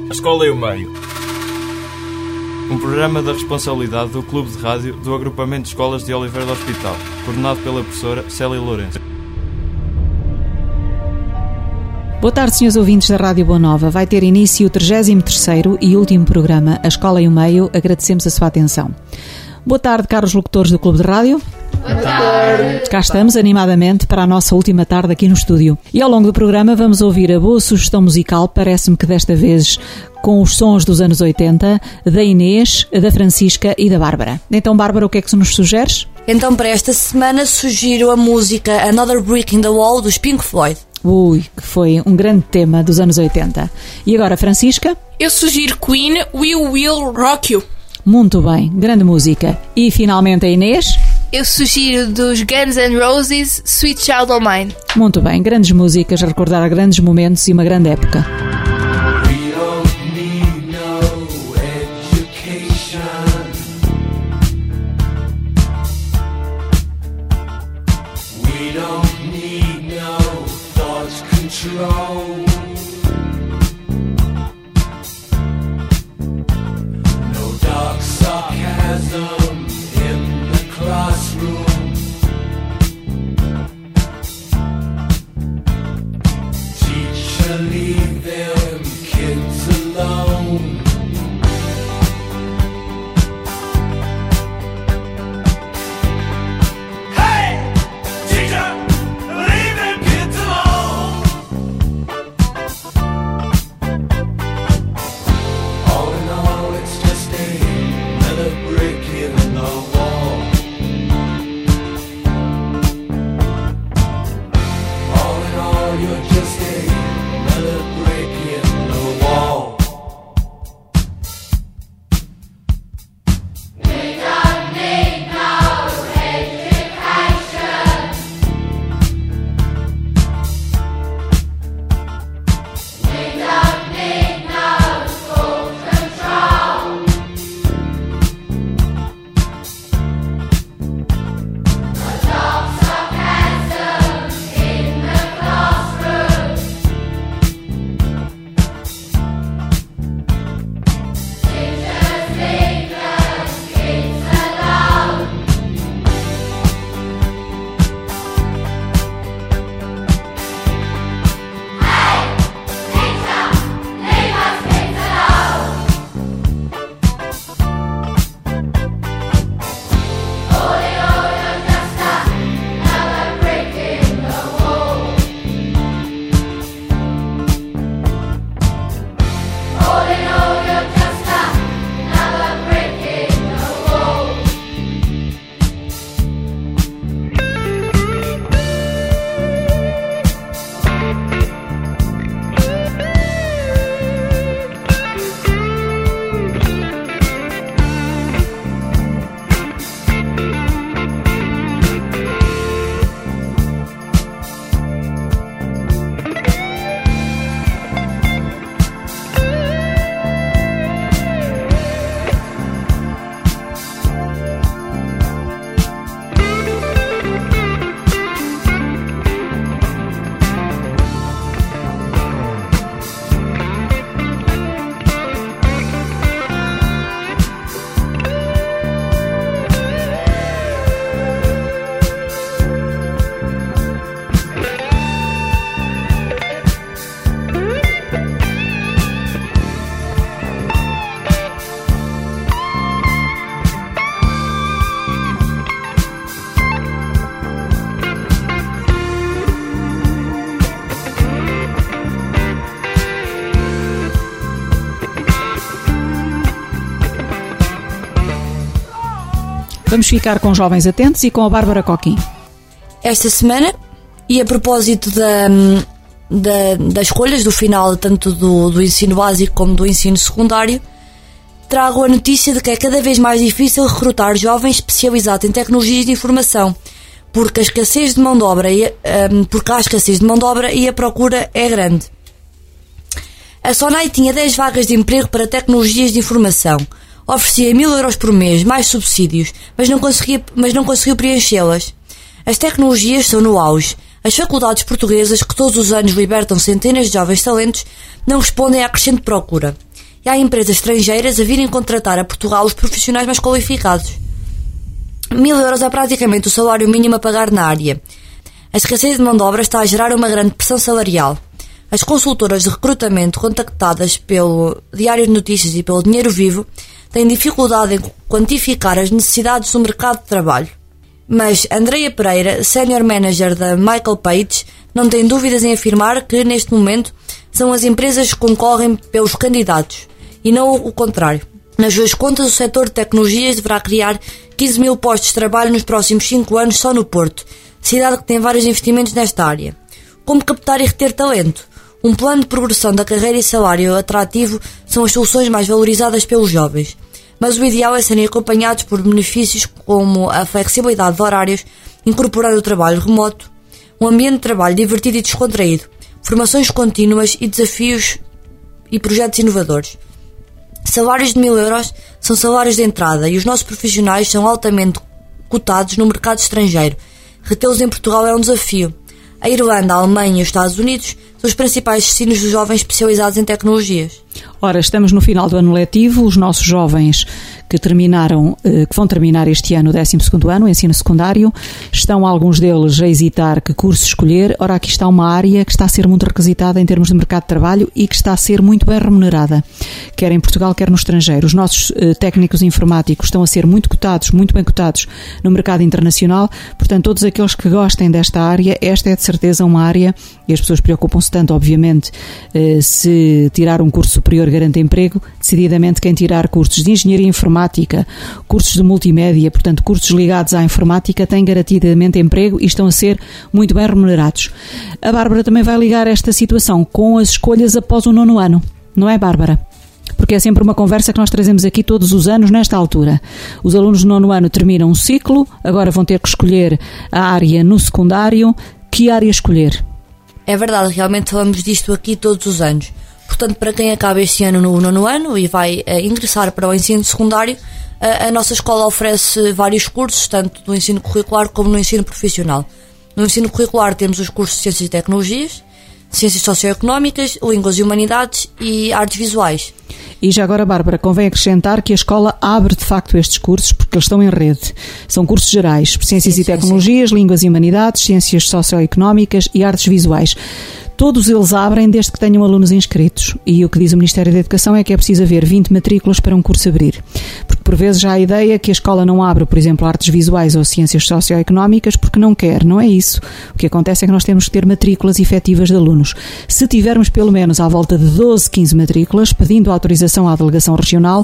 A Escola e o Meio. Um programa da responsabilidade do Clube de Rádio do Agrupamento de Escolas de Oliveira do Hospital, coordenado pela professora Célia Lourenço. Boa tarde, senhores ouvintes da Rádio Boa Nova. Vai ter início o 33º e último programa, A Escola e o Meio. Agradecemos a sua atenção. Boa tarde, caros locutores do Clube de Rádio. Boa tarde. Cá estamos, animadamente, para a nossa última tarde aqui no estúdio. E ao longo do programa vamos ouvir a boa sugestão musical, parece-me que desta vez com os sons dos anos 80, da Inês, da Francisca e da Bárbara. Então, Bárbara, o que é que nos sugeres? Então, para esta semana, sugiro a música Another Brick in the Wall, dos Pink Floyd. Ui, que foi um grande tema dos anos 80. E agora, Francisca? Eu sugiro Queen, We Will Rock You. Muito bem, grande música. E finalmente a Inês? Eu sugiro dos Guns N' Roses, Sweet Child O' Mine. Muito bem, grandes músicas a recordar grandes momentos e uma grande época. Leave them kids alone. Hey, teacher, leave them kids alone. All in all, it's just another brick in the wall. All in all, you're just another brick in the wall. We don't need no education. We don't need no school control. Adults are handsome in the classroom. Vamos ficar com Jovens Atentos e com a Bárbara Coquim. Esta semana, e a propósito das escolhas do final, tanto do ensino básico como do ensino secundário, trago a notícia de que é cada vez mais difícil recrutar jovens especializados em tecnologias de informação, porque há escassez de mão de obra e a procura é grande. A SONAI tinha 10 vagas de emprego para tecnologias de informação. Oferecia 1.000 euros por mês, mais subsídios, mas não conseguiu preenchê-las. As tecnologias estão no auge. As faculdades portuguesas, que todos os anos libertam centenas de jovens talentos, não respondem à crescente procura. e há empresas estrangeiras a virem contratar a Portugal os profissionais mais qualificados. 1.000 euros é praticamente o salário mínimo a pagar na área. A escassez de mão de obra está a gerar uma grande pressão salarial. As consultoras de recrutamento contactadas pelo Diário de Notícias e pelo Dinheiro Vivo têm dificuldade em quantificar as necessidades do mercado de trabalho. Mas Andreia Pereira, Senior Manager da Michael Page, não tem dúvidas em afirmar que, neste momento, são as empresas que concorrem pelos candidatos, e não o contrário. Nas suas contas, o setor de tecnologias deverá criar 15.000 postos de trabalho nos próximos 5 anos só no Porto, cidade que tem vários investimentos nesta área. Como captar e reter talento? Um plano de progressão da carreira e salário atrativo são as soluções mais valorizadas pelos jovens, mas o ideal é serem acompanhados por benefícios como a flexibilidade de horários, incorporando o trabalho remoto, um ambiente de trabalho divertido e descontraído, formações contínuas e desafios e projetos inovadores. Salários de 1.000 euros são salários de entrada e os nossos profissionais são altamente cotados no mercado estrangeiro. Retê-los em Portugal é um desafio. A Irlanda, a Alemanha e os Estados Unidos são os principais destinos dos jovens especializados em tecnologias. Ora, estamos no final do ano letivo, os nossos jovens que vão terminar este ano o 12º ano, o ensino secundário, estão alguns deles a hesitar que curso escolher. Ora, aqui está uma área que está a ser muito requisitada em termos de mercado de trabalho e que está a ser muito bem remunerada, quer em Portugal, quer no estrangeiro. Os nossos técnicos informáticos estão a ser muito bem cotados no mercado internacional, portanto, todos aqueles que gostem desta área, esta é de certeza uma área, e as pessoas preocupam-se tanto, obviamente, se tirar um curso superior garante emprego. Decididamente quem tirar cursos de engenharia informática, cursos de multimédia, portanto cursos ligados à informática, tem garantidamente emprego e estão a ser muito bem remunerados. A Bárbara também vai ligar esta situação com as escolhas após o 9º ano, não é, Bárbara? Porque é sempre uma conversa que nós trazemos aqui todos os anos nesta altura. Os alunos do 9º ano terminam um ciclo, agora vão ter que escolher a área no secundário. Que área escolher? É verdade, realmente falamos disto aqui todos os anos. Portanto, para quem acaba este ano no 9º ano e vai ingressar para o ensino secundário, a nossa escola oferece vários cursos, tanto no ensino curricular como no ensino profissional. No ensino curricular temos os cursos de Ciências e Tecnologias, Ciências Socioeconómicas, Línguas e Humanidades e Artes Visuais. E já agora, Bárbara, convém acrescentar que a escola abre de facto estes cursos porque eles estão em rede. São cursos gerais, Ciências e Tecnologias, Línguas e Humanidades, Ciências Socioeconómicas e Artes Visuais. Todos eles abrem desde que tenham alunos inscritos. E o que diz o Ministério da Educação é que é preciso haver 20 matrículas para um curso abrir. Porque por vezes já há a ideia que a escola não abre, por exemplo, artes visuais ou ciências socioeconómicas porque não quer. Não é isso. O que acontece é que nós temos que ter matrículas efetivas de alunos. Se tivermos pelo menos à volta de 12, 15 matrículas, pedindo autorização à delegação regional,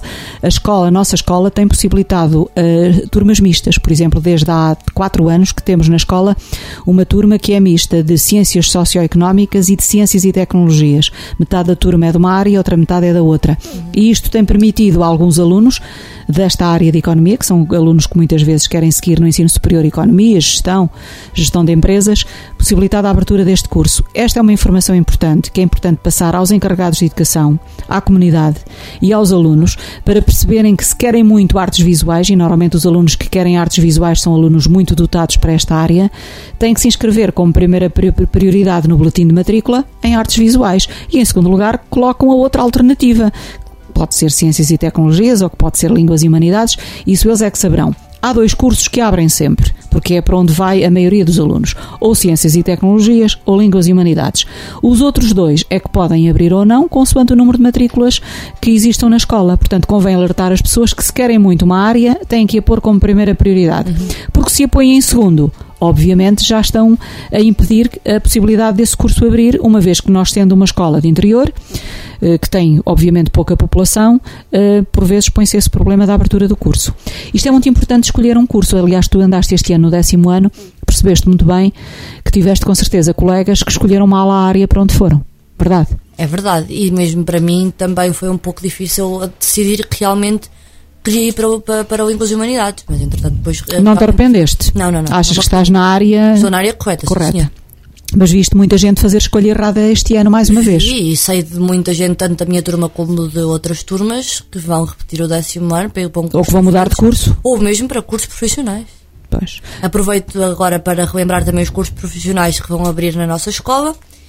a nossa escola tem possibilitado turmas mistas. Por exemplo, desde há 4 anos que temos na escola uma turma que é mista de ciências socioeconómicas e de ciências e tecnologias. Metade da turma é de uma área e outra metade é da outra. E isto tem permitido a alguns alunos desta área de economia, que são alunos que muitas vezes querem seguir no ensino superior economia, gestão de empresas, possibilitada a abertura deste curso. Esta é uma informação importante, que é importante passar aos encarregados de educação, à comunidade e aos alunos, para perceberem que se querem muito artes visuais, e normalmente os alunos que querem artes visuais são alunos muito dotados para esta área, têm que se inscrever como primeira prioridade no boletim de matrícula em artes visuais e, em segundo lugar, colocam a outra alternativa. Pode ser Ciências e Tecnologias ou que pode ser Línguas e Humanidades, isso eles é que saberão. Há 2 cursos que abrem sempre, porque é para onde vai a maioria dos alunos, ou Ciências e Tecnologias ou Línguas e Humanidades. Os outros 2 é que podem abrir ou não, consoante o número de matrículas que existam na escola. Portanto, convém alertar as pessoas que, se querem muito uma área, têm que a pôr como primeira prioridade. Porque se a põem em segundo, obviamente já estão a impedir a possibilidade desse curso abrir, uma vez que nós, sendo uma escola de interior, que tem obviamente pouca população, por vezes põe-se esse problema da abertura do curso. Isto é muito importante, escolher um curso. Aliás, tu andaste este ano no 10º ano, percebeste muito bem que tiveste com certeza colegas que escolheram mal a área para onde foram. Verdade? É verdade, e mesmo para mim também foi um pouco difícil decidir que realmente queria ir para Línguas e Humanidades, mas entretanto depois... Não te arrependeste? Não. Achas que estás na área... Estou na área correta, sim. Mas viste muita gente fazer escolha errada este ano mais uma vez? E sei de muita gente, tanto da minha turma como de outras turmas, que vão repetir o 10º ano para ir para um curso. Ou que vão mudar de curso. Ou mesmo para cursos profissionais. Pois. Aproveito agora para relembrar também os cursos profissionais que vão abrir na nossa escola.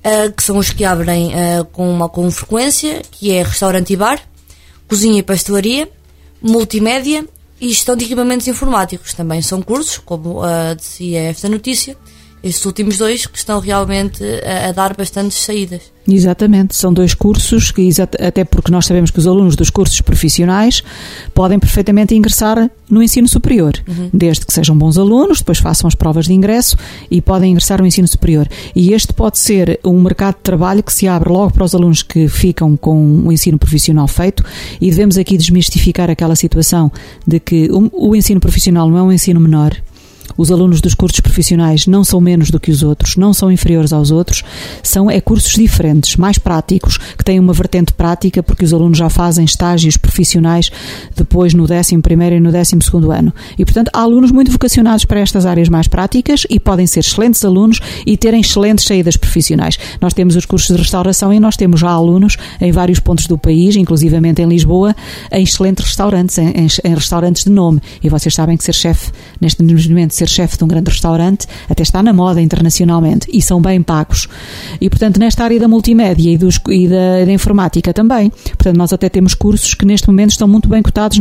que são os que abrem com frequência, que é restaurante e bar, cozinha e pastelaria, multimédia e gestão de equipamentos informáticos. Também são cursos, como dizia esta notícia, estes últimos 2 que estão realmente a dar bastantes saídas. Exatamente, são 2 cursos, até porque nós sabemos que os alunos dos cursos profissionais podem perfeitamente ingressar no ensino superior, desde que sejam bons alunos, depois façam as provas de ingresso e podem ingressar no ensino superior. E este pode ser um mercado de trabalho que se abre logo para os alunos que ficam com o ensino profissional feito, e devemos aqui desmistificar aquela situação de que o ensino profissional não é um ensino menor. Os alunos dos cursos profissionais não são menos do que os outros, não são inferiores aos outros, são cursos diferentes, mais práticos, que têm uma vertente prática, porque os alunos já fazem estágios profissionais depois no 11º e no 12º ano. E, portanto, há alunos muito vocacionados para estas áreas mais práticas e podem ser excelentes alunos e terem excelentes saídas profissionais. Nós temos os cursos de restauração e nós temos já alunos em vários pontos do país, inclusivamente em Lisboa, em excelentes restaurantes, em restaurantes de nome. E vocês sabem que ser chefe, neste momento, ser chefe de um grande restaurante até está na moda internacionalmente e são bem pagos. E, portanto, nesta área da multimédia e da informática também. Portanto, nós até temos cursos que neste momento estão muito bem cotados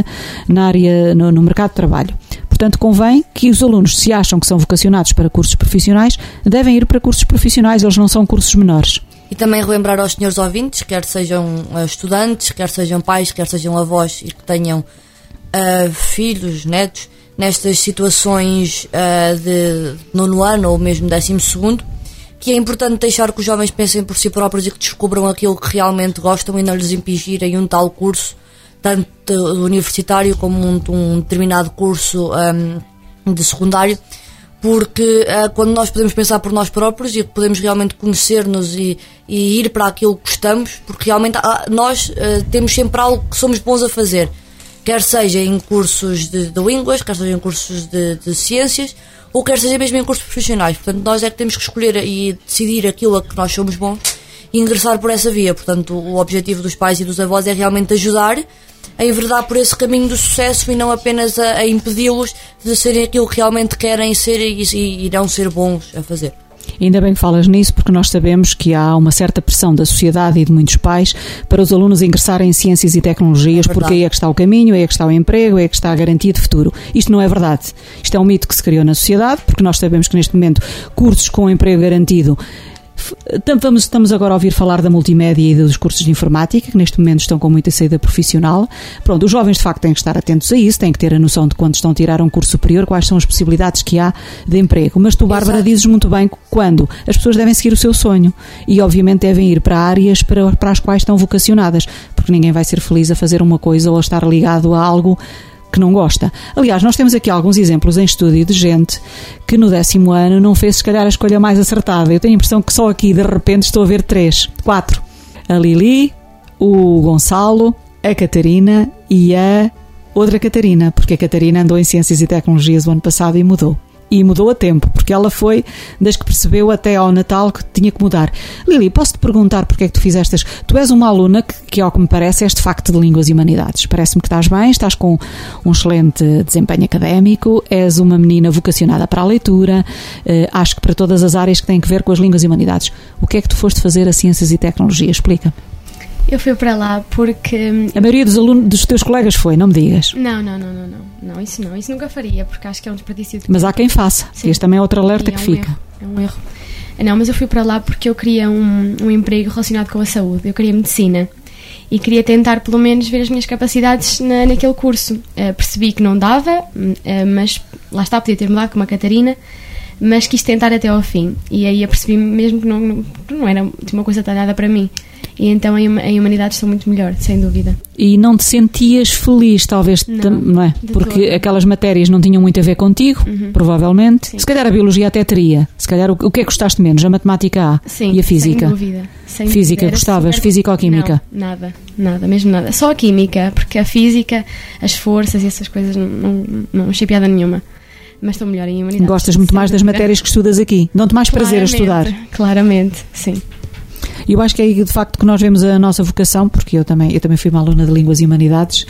no mercado de trabalho. Portanto, convém que os alunos, se acham que são vocacionados para cursos profissionais, devem ir para cursos profissionais, eles não são cursos menores. E também relembrar aos senhores ouvintes, quer sejam estudantes, quer sejam pais, quer sejam avós e que tenham filhos, netos, nestas situações de 9º ano ou mesmo 12º, que é importante deixar que os jovens pensem por si próprios e que descubram aquilo que realmente gostam e não lhes impingirem um tal curso, tanto universitário como um determinado curso de secundário, porque quando nós podemos pensar por nós próprios e podemos realmente conhecer-nos e ir para aquilo que gostamos, porque realmente nós temos sempre algo que somos bons a fazer, quer seja em cursos de línguas, quer seja em cursos de ciências, ou quer seja mesmo em cursos profissionais. Portanto, nós é que temos que escolher e decidir aquilo a que nós somos bons e ingressar por essa via. Portanto, o objetivo dos pais e dos avós é realmente ajudar a enverdar por esse caminho do sucesso e não apenas a impedi-los de serem aquilo que realmente querem ser e irão ser bons a fazer. Ainda bem que falas nisso, porque nós sabemos que há uma certa pressão da sociedade e de muitos pais para os alunos ingressarem em ciências e tecnologias, porque aí é que está o caminho, aí é que está o emprego, aí é que está a garantia de futuro. Isto não é verdade. Isto é um mito que se criou na sociedade, porque nós sabemos que neste momento cursos com emprego garantido. Estamos agora a ouvir falar da multimédia e dos cursos de informática, que neste momento estão com muita saída profissional. Pronto, os jovens de facto têm que estar atentos a isso, têm que ter a noção de quando estão a tirar um curso superior, quais são as possibilidades que há de emprego. Mas tu, Bárbara, dizes muito bem quando as pessoas devem seguir o seu sonho e obviamente devem ir para áreas para as quais estão vocacionadas, porque ninguém vai ser feliz a fazer uma coisa ou a estar ligado a algo que não gosta. Aliás, nós temos aqui alguns exemplos em estúdio de gente que no 10º ano não fez, se calhar, a escolha mais acertada. Eu tenho a impressão que só aqui, de repente, estou a ver 4. A Lili, o Gonçalo, a Catarina e a outra Catarina, porque a Catarina andou em Ciências e Tecnologias o ano passado e mudou. E mudou a tempo, porque ela foi das que percebeu até ao Natal que tinha que mudar. Lili, posso-te perguntar porque é que tu fizeste? Tu és uma aluna que, ao que me parece, és de facto de Línguas e Humanidades. Parece-me que estás bem, estás com um excelente desempenho académico, és uma menina vocacionada para a leitura, acho que para todas as áreas que têm que ver com as Línguas e Humanidades. O que é que tu foste fazer a Ciências e Tecnologias? Explica. Eu fui para lá porque... A maioria dos alunos, dos teus colegas foi, não me digas. Não, isso nunca faria, porque acho que é um desperdício de... Mas há quem faça. Sim. Este também é outro alerta que fica. É um erro. Não, mas eu fui para lá porque eu queria um emprego relacionado com a saúde. Eu queria medicina. E queria tentar, pelo menos, ver as minhas capacidades naquele curso. Percebi que não dava, mas lá está, podia ter mudado com uma Catarina, mas quis tentar até ao fim. E aí eu percebi mesmo que não era uma coisa talhada para mim. E então em Humanidades estou muito melhor, sem dúvida. E não te sentias feliz, talvez, não é? Porque todo. Aquelas matérias não tinham muito a ver contigo, provavelmente. Sim. Se calhar a Biologia até teria. Se calhar o que é que gostaste menos? A Matemática A. Sim, e a Física? Sem dúvida. Física, gostavas? Física ou Química? Não, nada, mesmo nada. Só a Química, porque a Física, as forças e essas coisas não achei piada nenhuma. Mas estou melhor em Humanidades. Gostas muito mais das matérias que estudas aqui? Dão-te mais prazer a estudar? Claramente, sim. E eu acho que é aí de facto que nós vemos a nossa vocação, porque eu também fui uma aluna de Línguas e Humanidades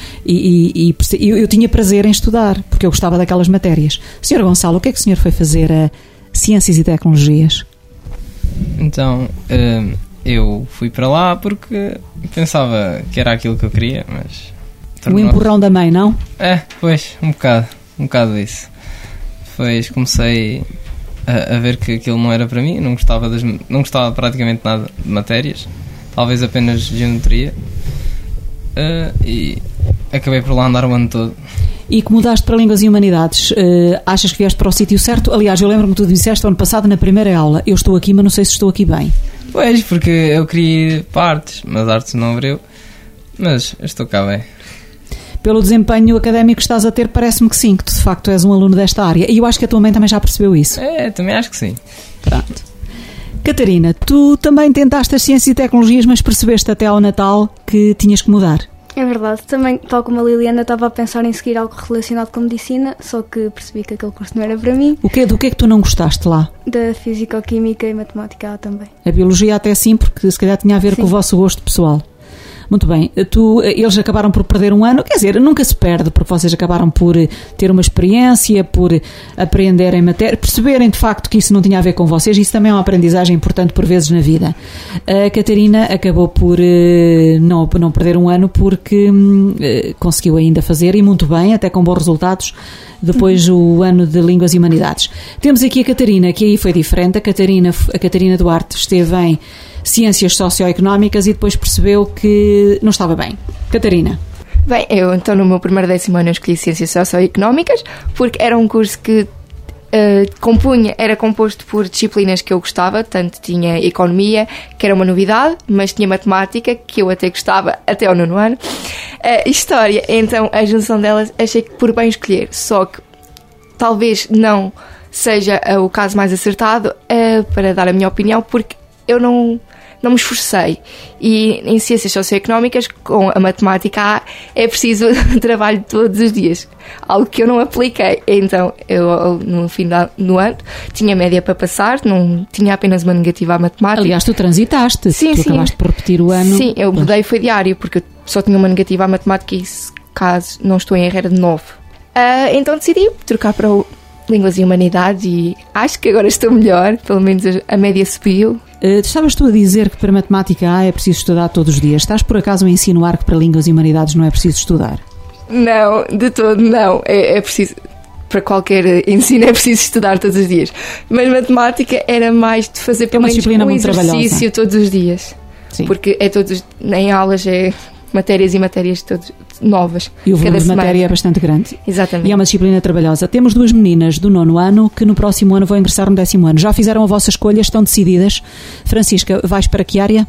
e eu tinha prazer em estudar, porque eu gostava daquelas matérias. Sr. Gonçalo, o que é que o senhor foi fazer a Ciências e Tecnologias? Então eu fui para lá porque pensava que era aquilo que eu queria, mas... O empurrão da mãe, não? Pois, um bocado disso. Depois comecei a ver que aquilo não era para mim, não gostava praticamente nada de matérias, talvez apenas geometria, e acabei por lá andar o ano todo. E que mudaste para Línguas e Humanidades, achas que vieste para o sítio certo? Aliás, eu lembro-me que tu disseste ano passado na primeira aula, eu estou aqui, mas não sei se estou aqui bem. Pois, porque eu queria ir para artes, mas artes não abriu, mas estou cá bem. Pelo desempenho académico que estás a ter, parece-me que sim, que tu de facto és um aluno desta área. E eu acho que a tua mãe também já percebeu isso. Também acho que sim. Pronto. Catarina, tu também tentaste as Ciências e Tecnologias, mas percebeste até ao Natal que tinhas que mudar. É verdade. Também, tal como a Liliana, estava a pensar em seguir algo relacionado com medicina, só que percebi que aquele curso não era para mim. Do que é que tu não gostaste lá? Da Físico-Química e Matemática também. A Biologia até sim, porque se calhar tinha a ver com o vosso gosto pessoal. Muito bem, eles acabaram por perder um ano, quer dizer, nunca se perde, porque vocês acabaram por ter uma experiência, por aprenderem matéria, perceberem de facto que isso não tinha a ver com vocês, isso também é uma aprendizagem importante por vezes na vida. A Catarina acabou por não perder um ano porque conseguiu ainda fazer, e muito bem, até com bons resultados, depois o ano de Línguas e Humanidades. Temos aqui a Catarina, que aí foi diferente, a Catarina Duarte esteve em Ciências Socioeconómicas e depois percebeu que não estava bem. Catarina. Bem, eu então no meu primeiro 10º ano escolhi Ciências Socioeconómicas porque era um curso que era composto por disciplinas que eu gostava, tanto tinha Economia, que era uma novidade, mas tinha Matemática, que eu até gostava até ao 9º ano, História, então a junção delas achei que por bem escolher, só que talvez não seja o caso mais acertado para dar a minha opinião, porque eu não me esforcei, e em Ciências Socioeconómicas, com a Matemática é preciso trabalho todos os dias, algo que eu não apliquei. Então eu no fim do ano tinha média para passar, não tinha apenas uma negativa à Matemática. Aliás, tu transitaste, sim, acabaste por repetir o ano. Sim, eu mudei, foi diário, porque eu só tinha uma negativa à Matemática e, caso não estou em erro, era de 9. Então decidi trocar para Línguas e Humanidades e acho que agora estou melhor, pelo menos a média subiu. Estavas tu a dizer que para Matemática A é preciso estudar todos os dias. Estás por acaso a insinuar que para Línguas e Humanidades não é preciso estudar? Não, de todo não. É preciso, para qualquer ensino é preciso estudar todos os dias. Mas Matemática era mais de fazer pelo menos um exercício todos os dias. Sim. Porque em aulas é matérias e matérias todas novas. E o volume de matéria é bastante grande. Exatamente. E é uma disciplina trabalhosa. Temos 2 meninas do 9º ano que no próximo ano vão ingressar no 10º ano. Já fizeram a vossa escolha? Estão decididas? Francisca, vais para que área?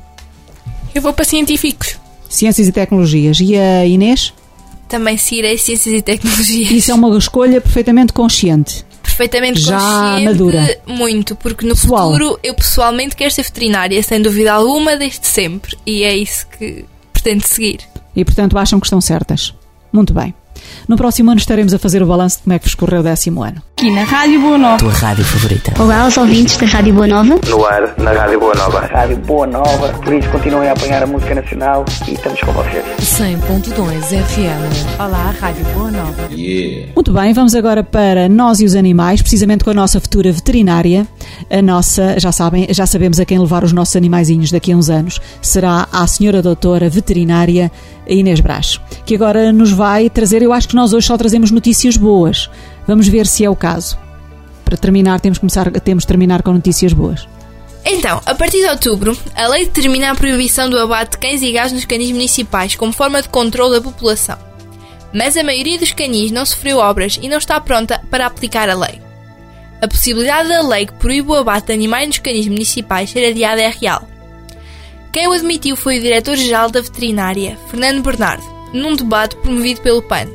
Eu vou para Científicos. Ciências e Tecnologias. E a Inês? Também seguirei Ciências e Tecnologias. Isso é uma escolha perfeitamente consciente. Perfeitamente já consciente, madura. Muito, porque no futuro eu pessoalmente quero ser veterinária, sem dúvida alguma, desde sempre. E é isso que pretendo seguir. E portanto acham que estão certas. Muito bem. No próximo ano estaremos a fazer o balanço de como é que vos correu o 10º ano. Aqui na Rádio Boa Nova. Tua rádio favorita. Olá aos ouvintes da Rádio Boa Nova. No ar, na Rádio Boa Nova. Rádio Boa Nova, por isso continuem a apanhar a música nacional e estamos com vocês. 100.2 FM. Olá, Rádio Boa Nova. Yeah. Muito bem, vamos agora para Nós e os Animais, precisamente com a nossa futura veterinária. A nossa, já sabemos a quem levar os nossos animaizinhos daqui a uns anos. Será a senhora doutora veterinária Inês Brás, que agora nos vai trazer, eu acho que nós hoje só trazemos notícias boas. Vamos ver se é o caso. Para terminar, temos de terminar com notícias boas. Então, a partir de outubro, a lei determina a proibição do abate de cães e gatos nos canis municipais como forma de controle da população. Mas a maioria dos canis não sofreu obras e não está pronta para aplicar a lei. A possibilidade da lei que proíbe o abate de animais nos canis municipais ser adiada é real. Quem o admitiu foi o Diretor-Geral da Veterinária, Fernando Bernardo, num debate promovido pelo PAN.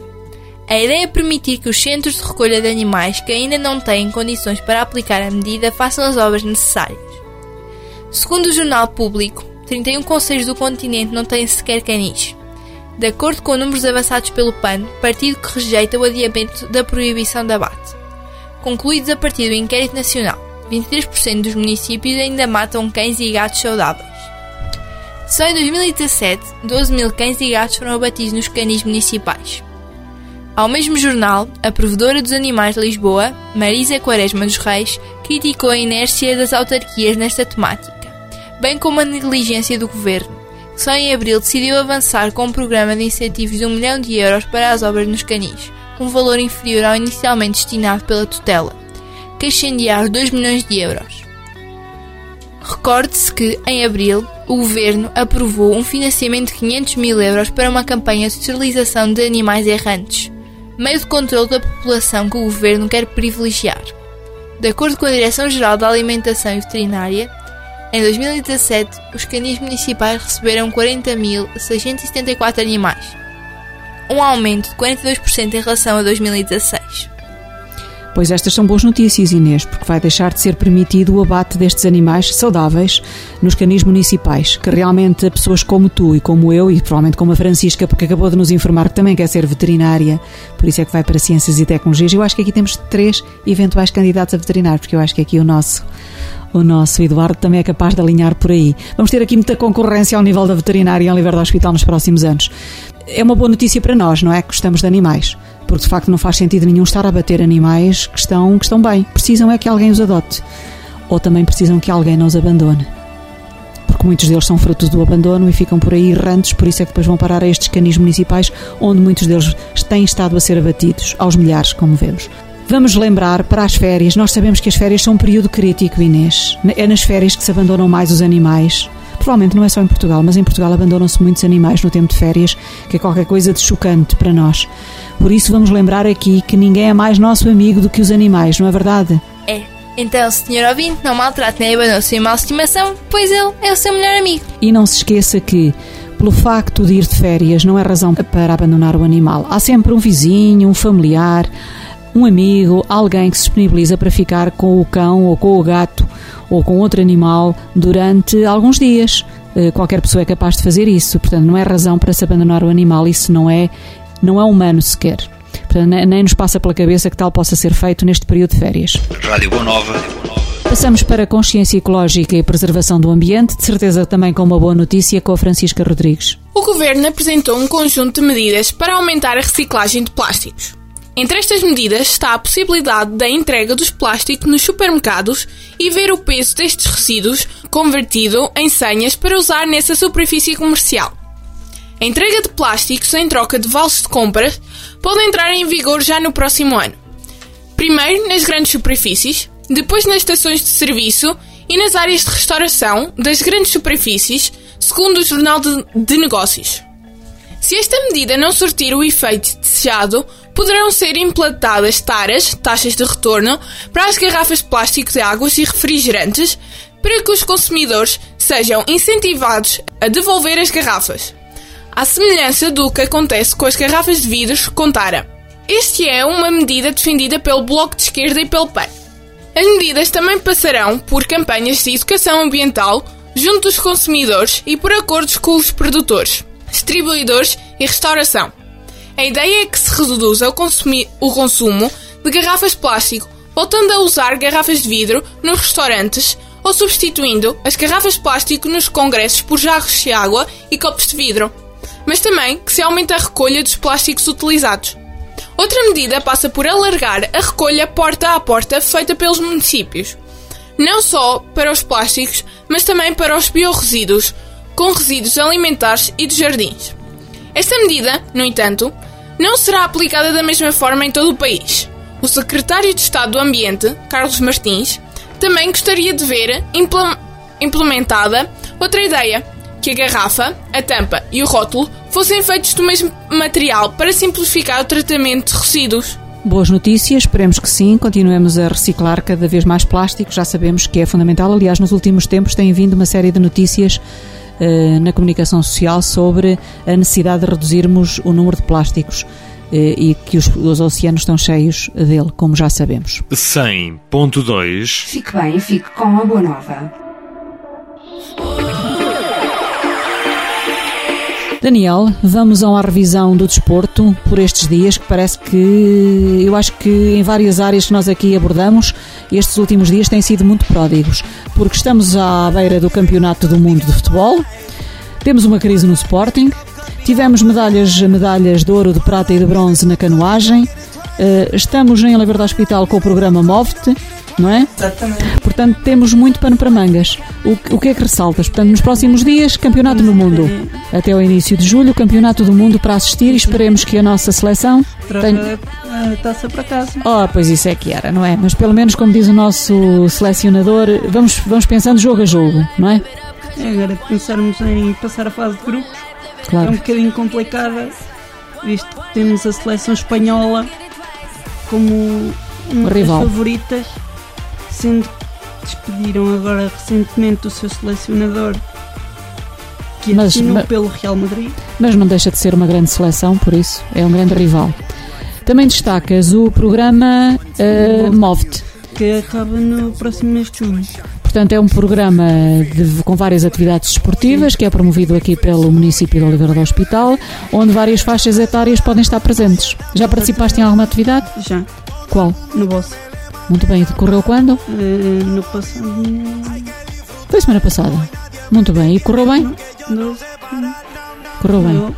A ideia é permitir que os centros de recolha de animais que ainda não têm condições para aplicar a medida façam as obras necessárias. Segundo o Jornal Público, 31 concelhos do continente não têm sequer canis. De acordo com números avançados pelo PAN, partido que rejeita o adiamento da proibição de abate. Concluídos a partir do inquérito nacional, 23% dos municípios ainda matam cães e gatos saudáveis. Só em 2017, 12 mil cães e gatos foram abatidos nos canis municipais. Ao mesmo jornal, a provedora dos animais de Lisboa, Marisa Quaresma dos Reis, criticou a inércia das autarquias nesta temática. bem como a negligência do Governo, que só em abril decidiu avançar com um programa de incentivos de 1 milhão de euros para as obras nos canis, com um valor inferior ao inicialmente destinado pela tutela, que ascendia aos 2 milhões de euros. Recorde-se que, em abril, o Governo aprovou um financiamento de 500 mil euros para uma campanha de esterilização de animais errantes, meio de controle da população que o Governo quer privilegiar. De acordo com a Direção-Geral da Alimentação e Veterinária, em 2017, os canis municipais receberam 40.674 animais, um aumento de 42% em relação a 2016. Pois estas são boas notícias, Inês, porque vai deixar de ser permitido o abate destes animais saudáveis nos canis municipais, que realmente pessoas como tu e como eu, e provavelmente como a Francisca, porque acabou de nos informar que também quer ser veterinária, por isso é que vai para Ciências e Tecnologias. Eu acho que aqui temos 3 eventuais candidatos a veterinário, porque eu acho que aqui o nosso Eduardo também é capaz de alinhar por aí. Vamos ter aqui muita concorrência ao nível da veterinária em Oliveira do Hospital nos próximos anos. É uma boa notícia para nós, não é? Que gostamos de animais. Porque de facto não faz sentido nenhum estar a bater animais que estão bem. Precisam é que alguém os adote. Ou também precisam que alguém não os abandone. Porque muitos deles são frutos do abandono e ficam por aí errantes, por isso é que depois vão parar a estes canis municipais, onde muitos deles têm estado a ser abatidos, aos milhares, como vemos. Vamos lembrar para as férias. Nós sabemos que as férias são um período crítico, Inês. É nas férias que se abandonam mais os animais. Provavelmente não é só em Portugal, mas em Portugal abandonam-se muitos animais no tempo de férias, que é qualquer coisa de chocante para nós. Por isso vamos lembrar aqui que ninguém é mais nosso amigo do que os animais, não é verdade? É. Então, senhor ouvinte, não maltrate nem abandone o seu animal de estimação, pois ele é o seu melhor amigo. E não se esqueça que, pelo facto de ir de férias, não é razão para abandonar o animal. Há sempre um vizinho, um familiar, um amigo, alguém que se disponibiliza para ficar com o cão ou com o gato ou com outro animal durante alguns dias. Qualquer pessoa é capaz de fazer isso, portanto não é razão para se abandonar o animal, isso não é humano sequer. Portanto, nem nos passa pela cabeça que tal possa ser feito neste período de férias. Rádio Boa Nova. Passamos para a consciência ecológica e preservação do ambiente, de certeza também com uma boa notícia, com a Francisca Rodrigues. O Governo apresentou um conjunto de medidas para aumentar a reciclagem de plásticos. Entre estas medidas está a possibilidade da entrega dos plásticos nos supermercados e ver o peso destes resíduos convertido em senhas para usar nessa superfície comercial. A entrega de plásticos em troca de vales de compras pode entrar em vigor já no próximo ano. Primeiro nas grandes superfícies, depois nas estações de serviço e nas áreas de restauração das grandes superfícies, segundo o Jornal de Negócios. Se esta medida não surtir o efeito desejado, poderão ser implantadas taxas de retorno para as garrafas de plástico de águas e refrigerantes para que os consumidores sejam incentivados a devolver as garrafas, à semelhança do que acontece com as garrafas de vidros com tara. Este é uma medida defendida pelo Bloco de Esquerda e pelo PAN. As medidas também passarão por campanhas de educação ambiental junto dos consumidores e por acordos com os produtores, distribuidores e restauração. A ideia é que se reduza o consumo de garrafas de plástico, voltando a usar garrafas de vidro nos restaurantes ou substituindo as garrafas de plástico nos congressos por jarros de água e copos de vidro, mas também que se aumente a recolha dos plásticos utilizados. Outra medida passa por alargar a recolha porta a porta feita pelos municípios, não só para os plásticos, mas também para os biorresíduos, com resíduos alimentares e de jardins. Esta medida, no entanto, não será aplicada da mesma forma em todo o país. O secretário de Estado do Ambiente, Carlos Martins, também gostaria de ver implementada outra ideia, que a garrafa, a tampa e o rótulo fossem feitos do mesmo material para simplificar o tratamento de resíduos. Boas notícias, esperemos que sim, continuemos a reciclar cada vez mais plástico, já sabemos que é fundamental. Aliás, nos últimos tempos tem vindo uma série de notícias na comunicação social sobre a necessidade de reduzirmos o número de plásticos e que os oceanos estão cheios dele, como já sabemos. 100.2 Fique bem, fique com a Boa Nova. Daniel, vamos a uma revisão do desporto por estes dias, que parece que, eu acho que em várias áreas que nós aqui abordamos, estes últimos dias têm sido muito pródigos, porque estamos à beira do Campeonato do Mundo de Futebol, temos uma crise no Sporting, tivemos medalhas de ouro, de prata e de bronze na canoagem, estamos em Oliveira do Hospital com o programa Move-te, não é? Exatamente. Portanto, temos muito pano para mangas. O que é que ressaltas? Portanto, nos próximos dias, Campeonato do Mundo. Até o início de julho, Campeonato do Mundo para assistir e esperemos que a nossa seleção tenha a taça para casa. Pois isso é que era, não é? Mas pelo menos, como diz o nosso selecionador, vamos pensando jogo a jogo, não é? Agora pensarmos em passar a fase de grupos, claro. É um bocadinho complicada, visto que temos a seleção espanhola como uma das favoritas, sendo que despediram agora recentemente o seu selecionador, que assinou pelo Real Madrid. Mas não deixa de ser uma grande seleção, por isso é um grande rival. Também destacas o programa Move-te, que acaba no próximo mês de junho. Portanto, é um programa com várias atividades desportivas, que é promovido aqui pelo município de Oliveira do Hospital, onde várias faixas etárias podem estar presentes. Já participaste em alguma atividade? Já. Qual? No Bossa. Muito bem. E decorreu quando? No passado. Foi semana passada. Muito bem. E correu bem? Correu bem.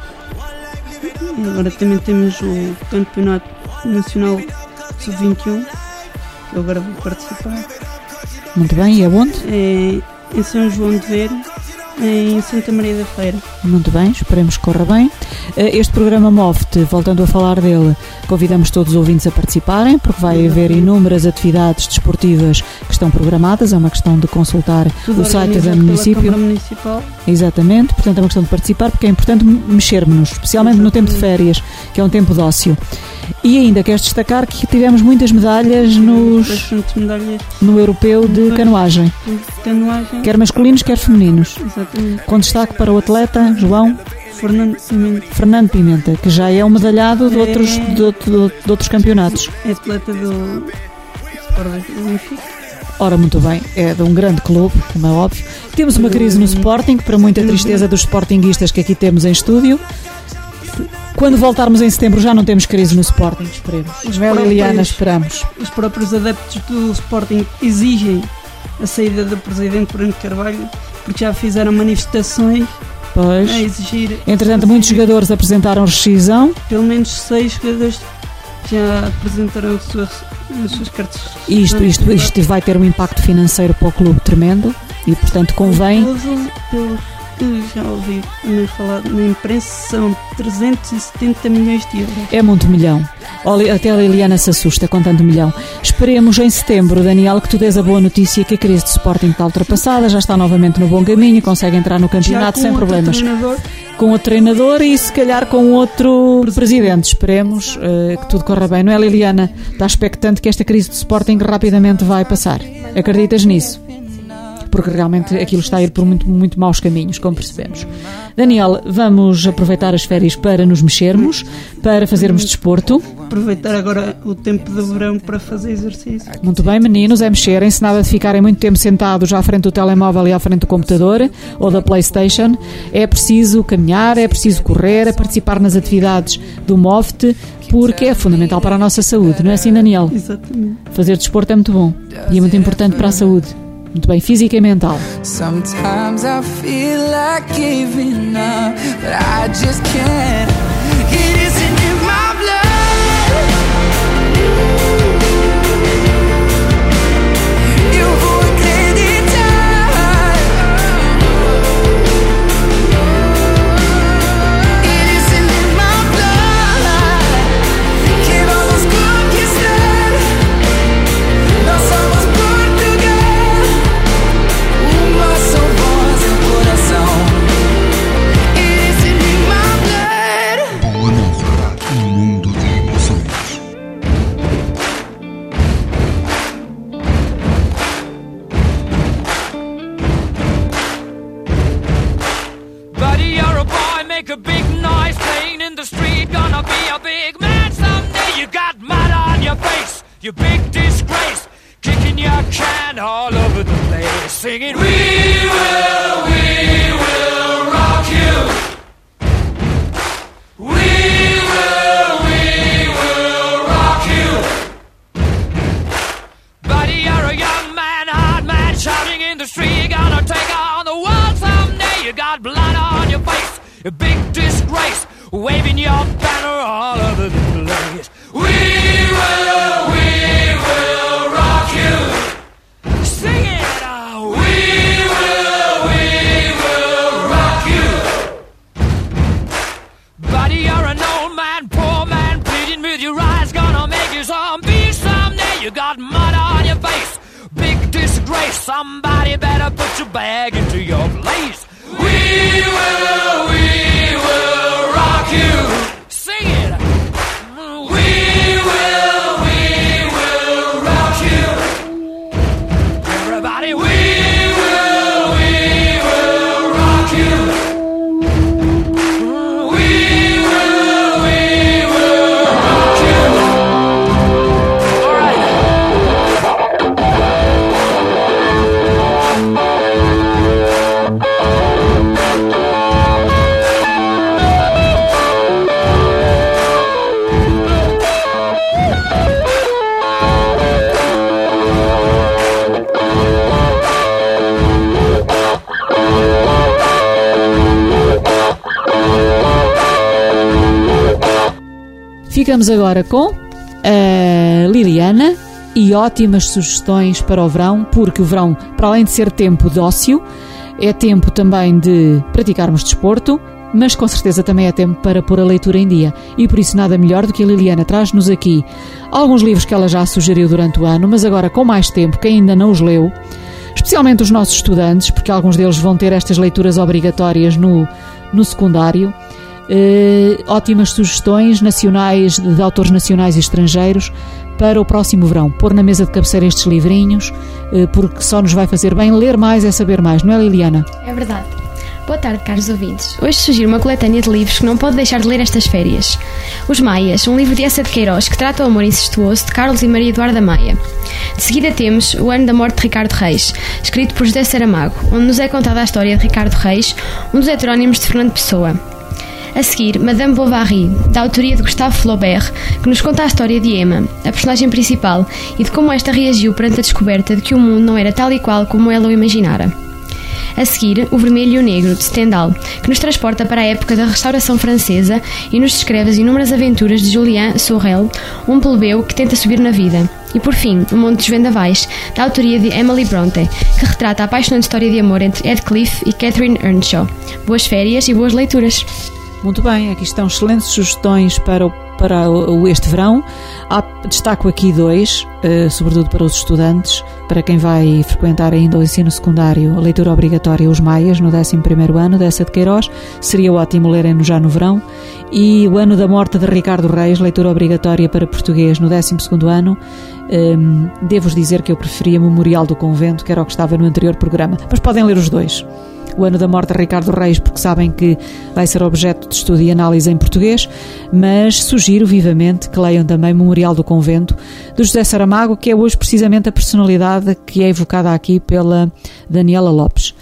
Agora também temos o Campeonato Nacional Sub-21, que eu agora vou participar. Muito bem, e aonde? Em São João de Ver, em Santa Maria da Feira. Muito bem, esperemos que corra bem. Este programa Move-te, voltando a falar dele, convidamos todos os ouvintes a participarem, porque vai haver inúmeras atividades desportivas que estão programadas. É uma questão de consultar o site do município. Municipal. Exatamente, portanto é uma questão de participar, porque é importante mexermos-nos, especialmente no tempo de férias, que é um tempo de ócio. E ainda queres destacar que tivemos muitas medalhas no europeu de canoagem. Quer masculinos, quer femininos. Exatamente. Com destaque para o atleta João Fernando Pimenta, que já é um medalhado de outros campeonatos. É atleta do Sporting Benfica. Ora, muito bem, é de um grande clube, como é óbvio. Temos uma crise no Sporting, para muita tristeza dos sportinguistas que aqui temos em estúdio. Quando voltarmos em setembro já não temos crise no Sporting, esperemos. Liliana, esperamos. Os próprios adeptos do Sporting exigem a saída do presidente Bruno Carvalho, porque já fizeram manifestações a exigir. Entretanto, muitos jogadores apresentaram rescisão. Pelo menos 6 jogadores já apresentaram as suas cartas. Isto vai ter um impacto financeiro para o clube tremendo e, portanto, convém. Que já ouvi também falar na imprensa, são 370 milhões de euros. É muito milhão. Até a Liliana se assusta com tanto milhão. Esperemos em setembro, Daniel, que tu dês a boa notícia que a crise de Sporting está ultrapassada, já está novamente no bom caminho, consegue entrar no campeonato sem problemas. Com outro treinador e se calhar com outro presidente. Esperemos que tudo corra bem. Não é, Liliana? Está expectante que esta crise de Sporting rapidamente vai passar. Acreditas nisso? Porque realmente aquilo está a ir por muito maus caminhos, como percebemos. Daniel, vamos aproveitar as férias para nos mexermos, para fazermos desporto. Aproveitar agora o tempo do verão para fazer exercício. Muito bem, meninos, é mexerem-se, nada de ficarem muito tempo sentados à frente do telemóvel e à frente do computador ou da PlayStation. É preciso caminhar, é preciso correr, é participar nas atividades do Move-te, porque é fundamental para a nossa saúde, não é assim, Daniel? Exatamente. Fazer desporto é muito bom e é muito importante para a saúde. Muito bem, física e mental. Sometimes I feel like giving up, but I just can't. It isn't in my blood. Eu vou acreditar. It isn't in my blood. Que vamos conquistar. Nós somos Portugal. Uma só voz no coração. It isn't in my blood. Boa Nova, mundo de emoções. Buddy, you're a boy, make a big noise, playing in the street, gonna be a big man someday. You got mud on your face, you big disgrace, kicking your can all over the place, singing, we will rock you. We will rock you. Buddy, you're a young man, hard man, shouting in the street, gonna take on the world someday. You got blood on your face, a big disgrace, waving your banner all over the place. We will rock you. somebody better put your bag into your place. We will rock you. Sing it. We will rock you. Everybody, we will rock you. We will rock you. All right. Ficamos agora com a Liliana e ótimas sugestões para o verão, porque o verão, para além de ser tempo de ócio, é tempo também de praticarmos desporto, mas com certeza também é tempo para pôr a leitura em dia. E por isso nada melhor do que a Liliana traz-nos aqui alguns livros que ela já sugeriu durante o ano, mas agora com mais tempo, que ainda não os leu, especialmente os nossos estudantes, porque alguns deles vão ter estas leituras obrigatórias no secundário. Ótimas sugestões nacionais, de autores nacionais e estrangeiros para o próximo verão. Pôr na mesa de cabeceira estes livrinhos, porque só nos vai fazer bem. Ler mais é saber mais, não é, Liliana? É verdade. Boa tarde, caros ouvintes. Hoje sugiro uma coletânea de livros que não pode deixar de ler estas férias. Os Maias, um livro de Essa de Queiroz que trata o amor incestuoso de Carlos e Maria Eduarda Maia. De seguida temos O Ano da Morte de Ricardo Reis, escrito por José Saramago, onde nos é contada a história de Ricardo Reis, um dos heterónimos de Fernando Pessoa. A seguir, Madame Bovary, da autoria de Gustave Flaubert, que nos conta a história de Emma, a personagem principal, e de como esta reagiu perante a descoberta de que o mundo não era tal e qual como ela o imaginara. A seguir, O Vermelho e o Negro, de Stendhal, que nos transporta para a época da Restauração Francesa e nos descreve as inúmeras aventuras de Julien Sorel, um plebeu que tenta subir na vida. E por fim, O Monte dos Vendavais, da autoria de Emily Bronte, que retrata a apaixonante história de amor entre Heathcliff e Catherine Earnshaw. Boas férias e boas leituras! Muito bem, aqui estão excelentes sugestões para este verão. Destaco aqui dois, sobretudo para os estudantes, para quem vai frequentar ainda o ensino secundário, a leitura obrigatória Os Maias, no 11º ano, dessa de Queiroz. Seria ótimo lerem-no já no verão. E O Ano da Morte de Ricardo Reis, leitura obrigatória para português no 12º ano. Devo-vos dizer que eu preferia Memorial do Convento, que era o que estava no anterior programa, mas podem ler os dois. O Ano da Morte de Ricardo Reis, porque sabem que vai ser objeto de estudo e análise em português, mas sugiro vivamente que leiam também Memorial do Convento, do José Saramago, que é hoje precisamente a personalidade que é evocada aqui pela Daniela Lopes.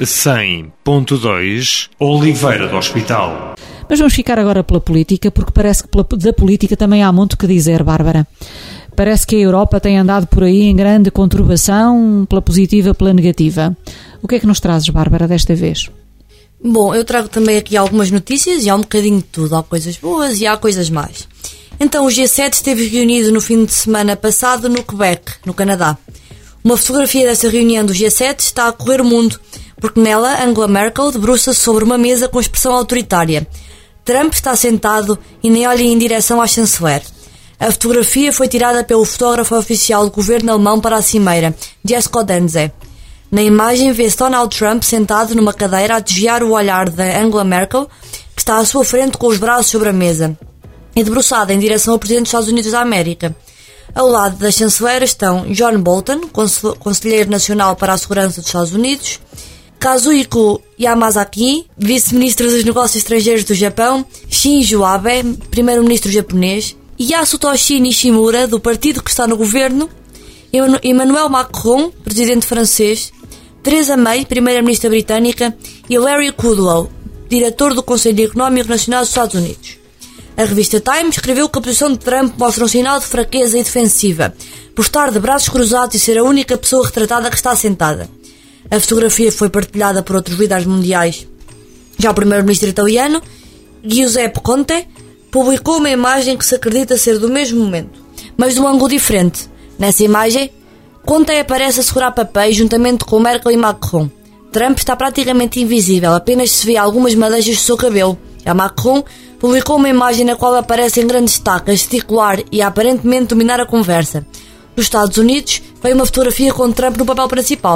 100.2 Oliveira do Hospital. Mas vamos ficar agora pela política, porque parece que da política também há muito que dizer, Bárbara. Parece que a Europa tem andado por aí em grande conturbação, pela positiva, pela negativa. O que é que nos trazes, Bárbara, desta vez? Bom, eu trago também aqui algumas notícias e há um bocadinho de tudo. Há coisas boas e há coisas más. Então, o G7 esteve reunido no fim de semana passado no Quebec, no Canadá. Uma fotografia dessa reunião do G7 está a correr o mundo, porque nela Angela Merkel debruça-se sobre uma mesa com expressão autoritária. Trump está sentado e nem olha em direção à chanceler. A fotografia foi tirada pelo fotógrafo oficial do governo alemão para a cimeira, Jesko Denze. Na imagem vê-se Donald Trump sentado numa cadeira a desviar o olhar da Angela Merkel, que está à sua frente com os braços sobre a mesa, e debruçada em direção ao Presidente dos Estados Unidos da América. Ao lado da chanceler estão John Bolton, conselheiro nacional para a segurança dos Estados Unidos, Kazuhiko Yamazaki, vice-ministro dos negócios estrangeiros do Japão, Shinzo Abe, primeiro-ministro japonês, Yasutoshi Nishimura, do partido que está no governo, Emmanuel Macron, presidente francês, Theresa May, primeira-ministra britânica, e Larry Kudlow, diretor do Conselho Económico Nacional dos Estados Unidos. A revista Time escreveu que a posição de Trump mostra um sinal de fraqueza e defensiva, por estar de braços cruzados e ser a única pessoa retratada que está sentada. A fotografia foi partilhada por outros líderes mundiais. Já o primeiro-ministro italiano, Giuseppe Conte, publicou uma imagem que se acredita ser do mesmo momento, mas de um ângulo diferente. Nessa imagem, Conte aparece a segurar papéis juntamente com Merkel e Macron. Trump está praticamente invisível, apenas se vê algumas madeixas do seu cabelo. A Macron publicou uma imagem na qual aparece em grande destaque, a gesticular e a aparentemente dominar a conversa. Dos Estados Unidos, veio uma fotografia com Trump no papel principal.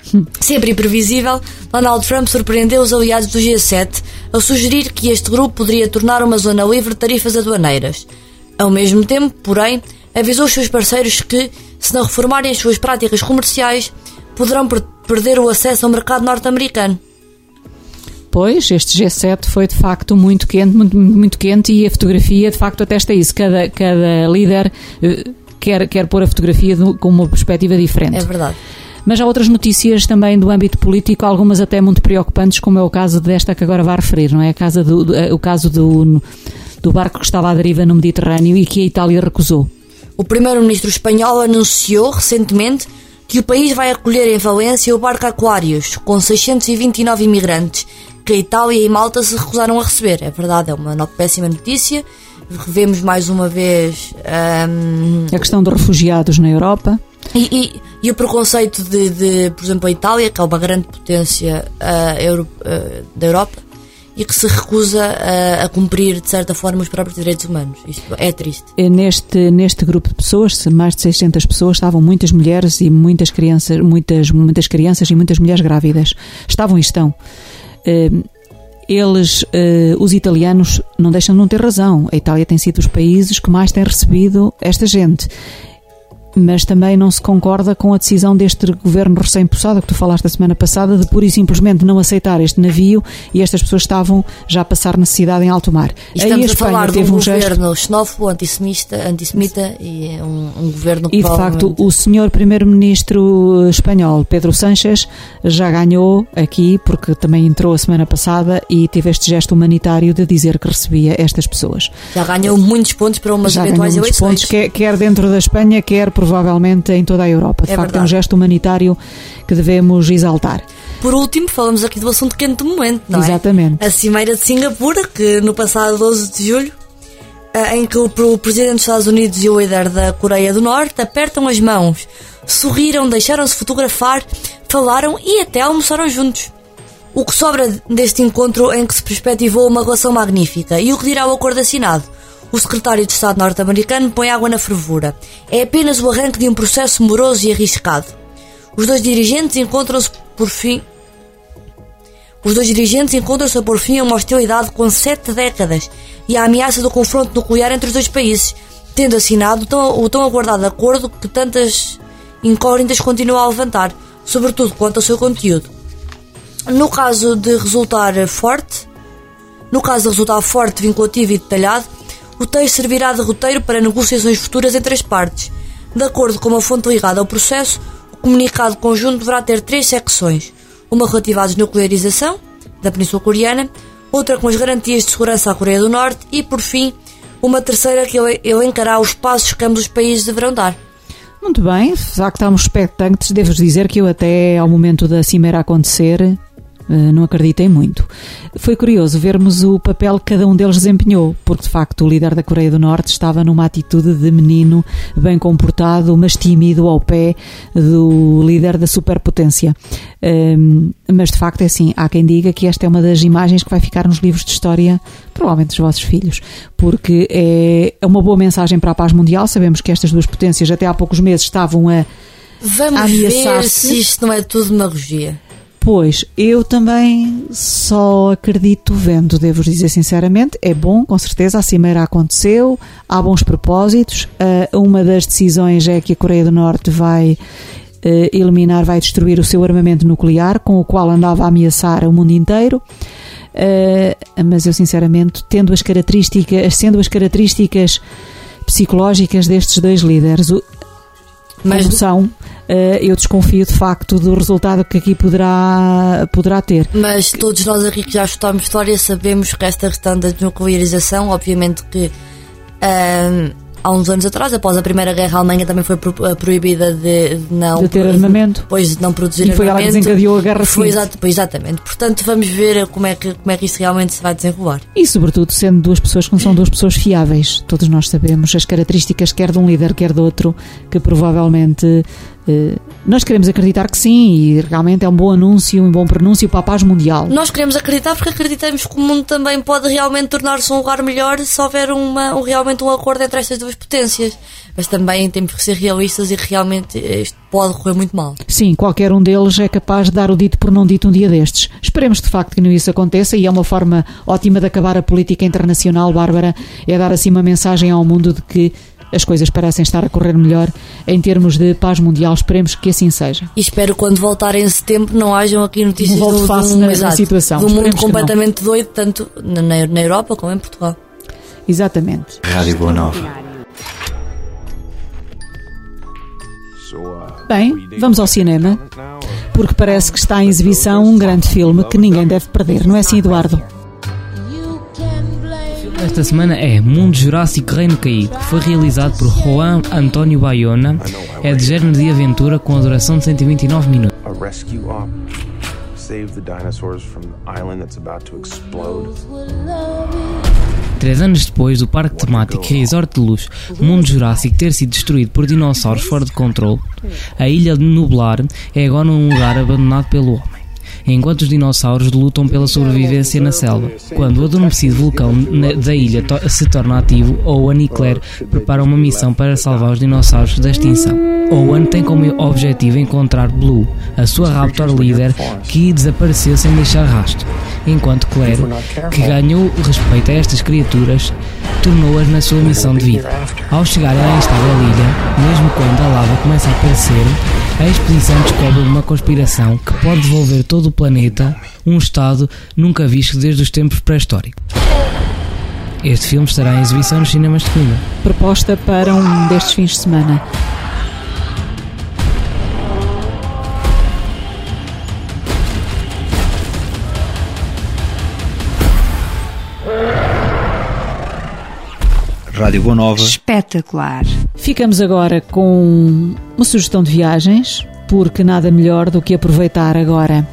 Sempre imprevisível, Donald Trump surpreendeu os aliados do G7 ao sugerir que este grupo poderia tornar uma zona livre de tarifas aduaneiras. Ao mesmo tempo, porém, avisou os seus parceiros que, se não reformarem as suas práticas comerciais, poderão perder o acesso ao mercado norte-americano. Pois, este G7 foi de facto muito quente e a fotografia de facto atesta isso. Cada líder quer pôr a fotografia com uma perspectiva diferente. É verdade. Mas há outras notícias também do âmbito político, algumas até muito preocupantes, como é o caso desta que agora vai referir, não é? O caso do barco que estava à deriva no Mediterrâneo e que a Itália recusou. O primeiro-ministro espanhol anunciou recentemente que o país vai acolher em Valência o barco Aquarius, com 629 imigrantes, que a Itália e Malta se recusaram a receber. É verdade, é uma péssima notícia. Revemos mais uma vez a questão dos refugiados na Europa. E o preconceito de, por exemplo, a Itália, que é uma grande potência da Europa, e que se recusa a cumprir, de certa forma, os próprios direitos humanos. Isto é triste. Neste grupo de pessoas, mais de 600 pessoas, estavam muitas mulheres e muitas crianças e muitas mulheres grávidas. Estavam e estão. Os italianos não deixam de não ter razão. A Itália tem sido os países que mais têm recebido esta gente. Mas também não se concorda com a decisão deste governo recém-possado que tu falaste a semana passada de pura e simplesmente não aceitar este navio, e estas pessoas estavam já a passar necessidade em alto mar. Estamos a falar de um governo xenófobo, antissemita e um governo que... E de facto o senhor primeiro-ministro espanhol, Pedro Sánchez, já ganhou aqui, porque também entrou a semana passada e teve este gesto humanitário de dizer que recebia estas pessoas. Já ganhou muitos pontos para umas eventuais eleições. Quer dentro da Espanha, quer provavelmente em toda a Europa. De facto, verdade. É um gesto humanitário que devemos exaltar. Por último, falamos aqui do assunto quente do momento, não é? Exatamente. A Cimeira de Singapura, que no passado 12 de julho, em que o Presidente dos Estados Unidos e o líder da Coreia do Norte apertam as mãos, sorriram, deixaram-se fotografar, falaram e até almoçaram juntos. O que sobra deste encontro em que se perspectivou uma relação magnífica, e o que dirá o acordo assinado? O secretário de Estado norte-americano põe água na fervura. É apenas o arranque de um processo moroso e arriscado. Os dois dirigentes encontram-se a pôr fim a uma hostilidade com 7 décadas e a ameaça do confronto nuclear entre os dois países, tendo assinado o tão aguardado acordo que tantas incógnitas continua a levantar, sobretudo quanto ao seu conteúdo. No caso de resultar forte, vinculativo e detalhado, o texto servirá de roteiro para negociações futuras entre as partes. De acordo com uma fonte ligada ao processo, o comunicado conjunto deverá ter 3 secções: uma relativa à desnuclearização da Península Coreana, outra com as garantias de segurança à Coreia do Norte e, por fim, uma terceira que elencará os passos que ambos os países deverão dar. Muito bem, já que estamos expectantes, devo dizer que eu até ao momento da cimeira acontecer não acreditei muito. Foi curioso vermos o papel que cada um deles desempenhou, porque de facto o líder da Coreia do Norte estava numa atitude de menino bem comportado, mas tímido ao pé do líder da superpotência. Mas de facto é assim, há quem diga que esta é uma das imagens que vai ficar nos livros de história, provavelmente dos vossos filhos, porque é uma boa mensagem para a paz mundial. Sabemos que estas duas potências até há poucos meses estavam a ameaçar-se. Vamos ver se isto não é tudo demagogia. Pois, eu também só acredito vendo, devo dizer sinceramente. É bom, com certeza, a cimeira aconteceu, há bons propósitos. Uma das decisões é que a Coreia do Norte vai vai destruir o seu armamento nuclear, com o qual andava a ameaçar o mundo inteiro. Mas eu sinceramente, sendo as características psicológicas destes dois líderes, eu desconfio de facto do resultado que aqui poderá ter. Mas todos nós aqui que já estudamos história sabemos que esta questão da desnuclearização, obviamente que há uns anos atrás, após a Primeira Guerra, a Alemanha também foi proibida de ter armamento, depois de não produzir armamento. E foi ela que desencadeou a guerra. Exatamente. Portanto, vamos ver como é que isto realmente se vai desenrolar. E sobretudo sendo duas pessoas que não são duas pessoas fiáveis. Todos nós sabemos as características, quer de um líder, quer de outro, que provavelmente Nós queremos acreditar que sim, e realmente é um bom anúncio, um bom pronúncio para a paz mundial. Nós queremos acreditar porque acreditamos que o mundo também pode realmente tornar-se um lugar melhor se houver realmente um acordo entre estas duas potências. Mas também temos que ser realistas e realmente isto pode correr muito mal. Sim, qualquer um deles é capaz de dar o dito por não dito um dia destes. Esperemos de facto que não isso aconteça, e é uma forma ótima de acabar a política internacional, Bárbara, é dar assim uma mensagem ao mundo de que as coisas parecem estar a correr melhor em termos de paz mundial. Esperemos que assim seja. E espero que quando voltarem em setembro não hajam aqui notícias na situação. Do mundo completamente doido, tanto na Europa como em Portugal. Exatamente. Rádio Boa Nova. Bem, vamos ao cinema, porque parece que está em exibição um grande filme que ninguém deve perder, não é assim, Eduardo? Esta semana é Mundo Jurássico Reino Caído, que foi realizado por Juan António Bayona, é de género de aventura com a duração de 129 minutos. Save the dinosaurs from the island that's about to explode. 3 anos depois do parque temático e resort de luxo Mundo Jurássico ter sido destruído por dinossauros fora de controle, a ilha de Nublar é agora um lugar abandonado pelo homem, enquanto os dinossauros lutam pela sobrevivência na selva. Quando o adormecido vulcão da ilha se torna ativo, Owen e Claire preparam uma missão para salvar os dinossauros da extinção. Owen tem como objetivo encontrar Blue, a sua raptor líder que desapareceu sem deixar rastro, enquanto Claire, que ganhou respeito a estas criaturas, tornou-as na sua missão de vida. Ao chegarem à instável ilha, mesmo quando a lava começa a aparecer, a expedição descobre uma conspiração que pode devolver todo o planeta um estado nunca visto desde os tempos pré-históricos. Este filme estará em exibição nos cinemas de Coimbra. Proposta para um destes fins de semana. Rádio Boa Nova. Espetacular. Ficamos agora com uma sugestão de viagens, porque nada melhor do que aproveitar agora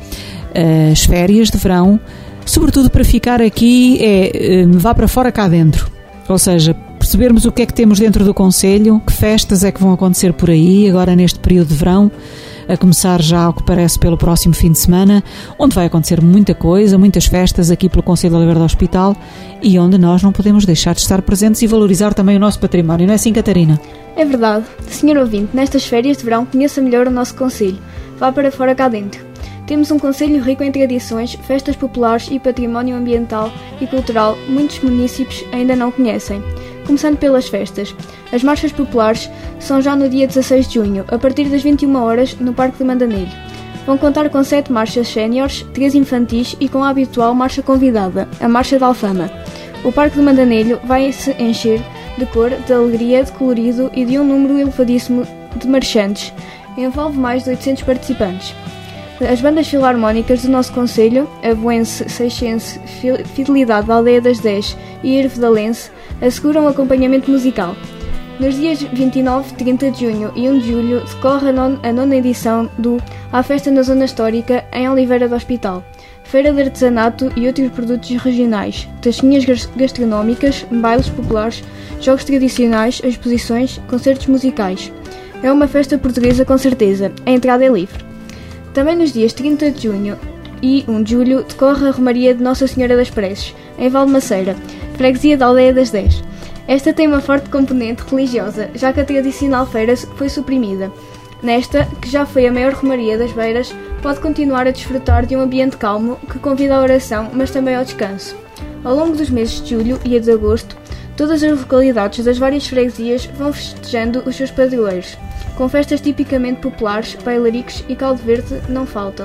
as férias de verão, sobretudo para ficar aqui, vá para fora cá dentro. Ou seja, percebermos o que é que temos dentro do concelho, que festas é que vão acontecer por aí, agora neste período de verão, a começar já, ao que parece, pelo próximo fim de semana, onde vai acontecer muita coisa, muitas festas aqui pelo Concelho de Oliveira do Hospital, e onde nós não podemos deixar de estar presentes e valorizar também o nosso património, não é assim, Catarina? É verdade. Senhor ouvinte, nestas férias de verão conheça melhor o nosso concelho. Vá para fora cá dentro. Temos um concelho rico em tradições, festas populares e património ambiental e cultural muitos municípios ainda não conhecem. Começando pelas festas. As marchas populares são já no dia 16 de junho, a partir das 21 horas, no Parque de Mandanelho. Vão contar com 7 marchas séniores, 3 infantis e com a habitual marcha convidada, a Marcha da Alfama. O Parque de Mandanelho vai se encher de cor, de alegria, de colorido e de um número elevadíssimo de marchantes. Envolve mais de 800 participantes. As bandas filarmónicas do nosso concelho, a Boense, Seixense, Fidelidade da Aldeia das 10 e Ervedalense, asseguram acompanhamento musical. Nos dias 29, 30 de junho e 1 de julho decorre a nona edição do A Festa na Zona Histórica em Oliveira do Hospital. Feira de artesanato e outros produtos regionais, taxinhas gastronómicas, bailes populares, jogos tradicionais, exposições, concertos musicais. É uma festa portuguesa com certeza, a entrada é livre. Também nos dias 30 de junho e 1 de julho decorre a Romaria de Nossa Senhora das Preces, em Valmaceira, freguesia da Aldeia das 10. Esta tem uma forte componente religiosa, já que a tradicional feira foi suprimida. Nesta, que já foi a maior romaria das Beiras, pode continuar a desfrutar de um ambiente calmo que convida à oração, mas também ao descanso. Ao longo dos meses de julho e de agosto, todas as localidades das várias freguesias vão festejando os seus padroeiros. Com festas tipicamente populares, bailaricos e caldo verde não faltam.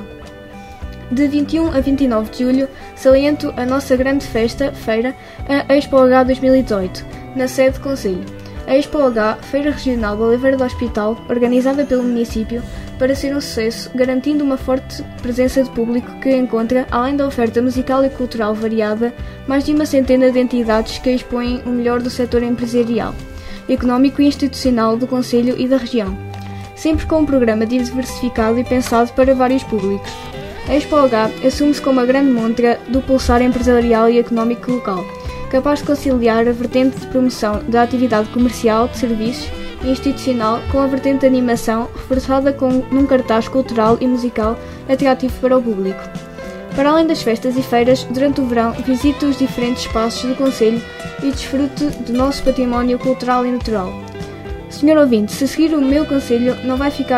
De 21 a 29 de julho, saliento a nossa grande feira, a Expo H 2018, na sede do Concelho. A Expo H, Feira Regional de Oliveira do Hospital, organizada pelo município, para ser um sucesso, garantindo uma forte presença de público que encontra, além da oferta musical e cultural variada, mais de uma centena de entidades que expõem o melhor do setor empresarial, económico e institucional do Concelho e da região, sempre com um programa diversificado e pensado para vários públicos. A Expo H assume-se como a grande montra do pulsar empresarial e económico local, capaz de conciliar a vertente de promoção da atividade comercial, de serviços e institucional com a vertente de animação reforçada num cartaz cultural e musical atrativo para o público. Para além das festas e feiras, durante o verão visite os diferentes espaços do concelho e desfrute do nosso património cultural e natural. Senhor ouvinte, se seguir o meu conselho, não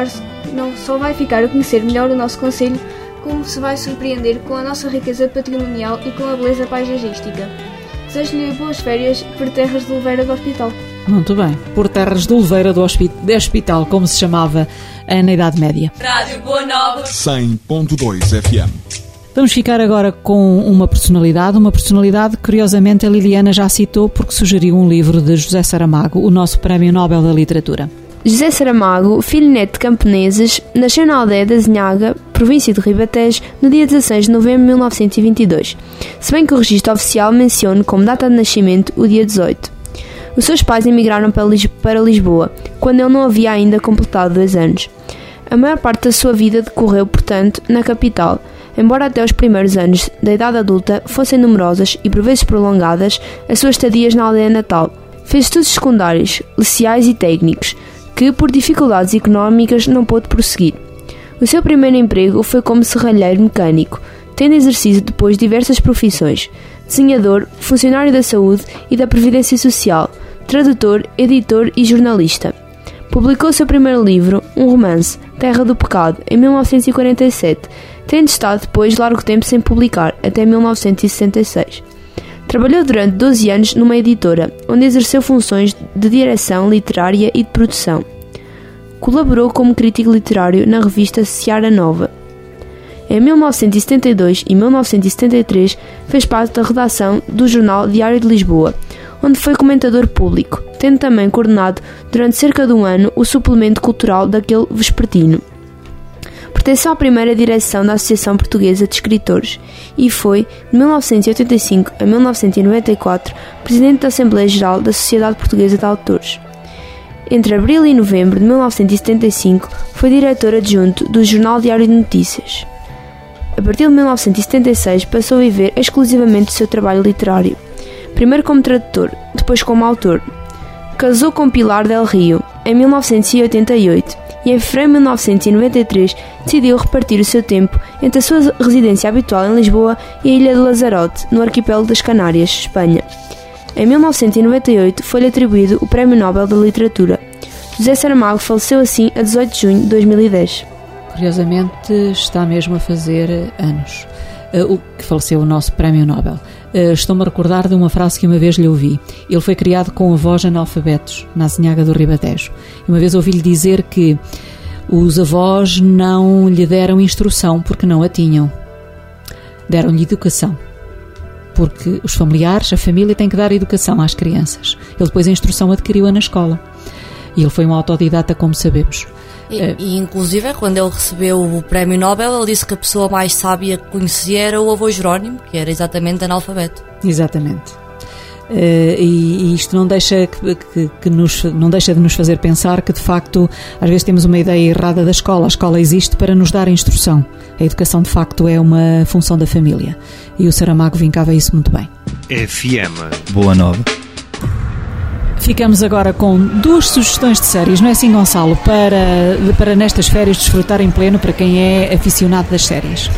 só vai ficar a conhecer melhor o nosso concelho, como se vai surpreender com a nossa riqueza patrimonial e com a beleza paisagística. Desejo-lhe boas férias por terras de Oliveira do Hospital. Muito bem, por terras de Oliveira do Hospital, como se chamava na Idade Média. Rádio Boa Nova 100.2 FM. Vamos ficar agora com uma personalidade que curiosamente a Liliana já citou porque sugeriu um livro de José Saramago, o nosso Prémio Nobel da Literatura. José Saramago, filho neto de camponeses, nasceu na aldeia da Zinhaga, província de Ribatejo, no dia 16 de novembro de 1922, se bem que o registro oficial menciona como data de nascimento o dia 18. Os seus pais emigraram para Lisboa, quando ele não havia ainda completado 2 anos. A maior parte da sua vida decorreu, portanto, na capital, embora até os primeiros anos da idade adulta fossem numerosas e por vezes prolongadas as suas estadias na aldeia natal. Fez estudos secundários, liceais e técnicos, que por dificuldades económicas não pôde prosseguir. O seu primeiro emprego foi como serralheiro mecânico, tendo exercido depois diversas profissões: desenhador, funcionário da saúde e da Previdência Social, tradutor, editor e jornalista. Publicou seu primeiro livro, um romance, Terra do Pecado, em 1947, tendo estado depois largo tempo sem publicar, até 1966. Trabalhou durante 12 anos numa editora, onde exerceu funções de direção literária e de produção. Colaborou como crítico literário na revista Seara Nova. Em 1972 e 1973 fez parte da redação do jornal Diário de Lisboa, onde foi comentador público, tendo também coordenado durante cerca de um ano o suplemento cultural daquele vespertino. Pertenceu à primeira direção da Associação Portuguesa de Escritores e foi, de 1985 a 1994, presidente da Assembleia Geral da Sociedade Portuguesa de Autores. Entre abril e novembro de 1975 foi diretor adjunto do Jornal Diário de Notícias. A partir de 1976 passou a viver exclusivamente do seu trabalho literário, primeiro como tradutor, depois como autor. Casou com Pilar del Rio em 1988 e em fevereiro de 1993 decidiu repartir o seu tempo entre a sua residência habitual em Lisboa e a Ilha de Lanzarote, no arquipélago das Canárias, Espanha. Em 1998 foi-lhe atribuído o Prémio Nobel da Literatura. José Saramago faleceu assim a 18 de junho de 2010. Curiosamente está mesmo a fazer anos o que faleceu o nosso Prémio Nobel. Estou-me a recordar de uma frase que uma vez lhe ouvi. Ele foi criado com avós analfabetos na Zinhaga do Ribatejo. E uma vez ouvi-lhe dizer que os avós não lhe deram instrução porque não a tinham. Deram-lhe educação. Porque os familiares, a família tem que dar educação às crianças. Ele depois a instrução adquiriu-a na escola. E ele foi um autodidata, como sabemos. E inclusive, quando ele recebeu o Prémio Nobel, ele disse que a pessoa mais sábia que conhecia era o avô Jerónimo, que era exatamente analfabeto. Exatamente. E isto não deixa, não deixa de nos fazer pensar que, de facto, às vezes temos uma ideia errada da escola. A escola existe para nos dar a instrução. A educação, de facto, é uma função da família. E o Saramago vincava isso muito bem. FM Boa Nova. Ficamos agora com 2 sugestões de séries, não é assim, Gonçalo? Para nestas férias desfrutar em pleno para quem é aficionado das séries.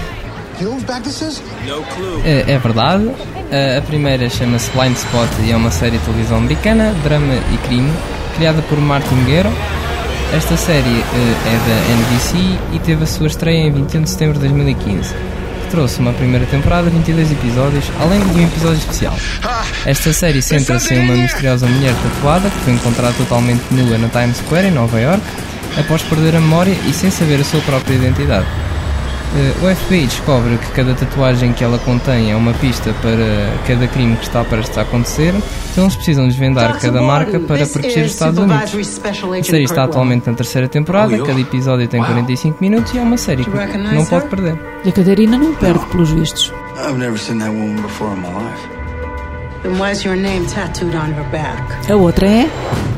É verdade. A primeira chama-se Blind Spot e é uma série de televisão americana, drama e crime, criada por Martin Guerra. Esta série é da NBC e teve a sua estreia em 21 de setembro de 2015. Trouxe uma primeira temporada, 22 episódios, além de um episódio especial. Esta série centra-se em uma misteriosa mulher tatuada que foi encontrada totalmente nua na Times Square, em Nova York, após perder a memória e sem saber a sua própria identidade. O FBI descobre que cada tatuagem que ela contém é uma pista para cada crime que está prestes a acontecer, então eles precisam desvendar cada marca para proteger os Estados Unidos. A série está atualmente na 3ª temporada, cada episódio tem 45 minutos e é uma série que não pode perder. E a Catarina não perde, pelos vistos. A outra é...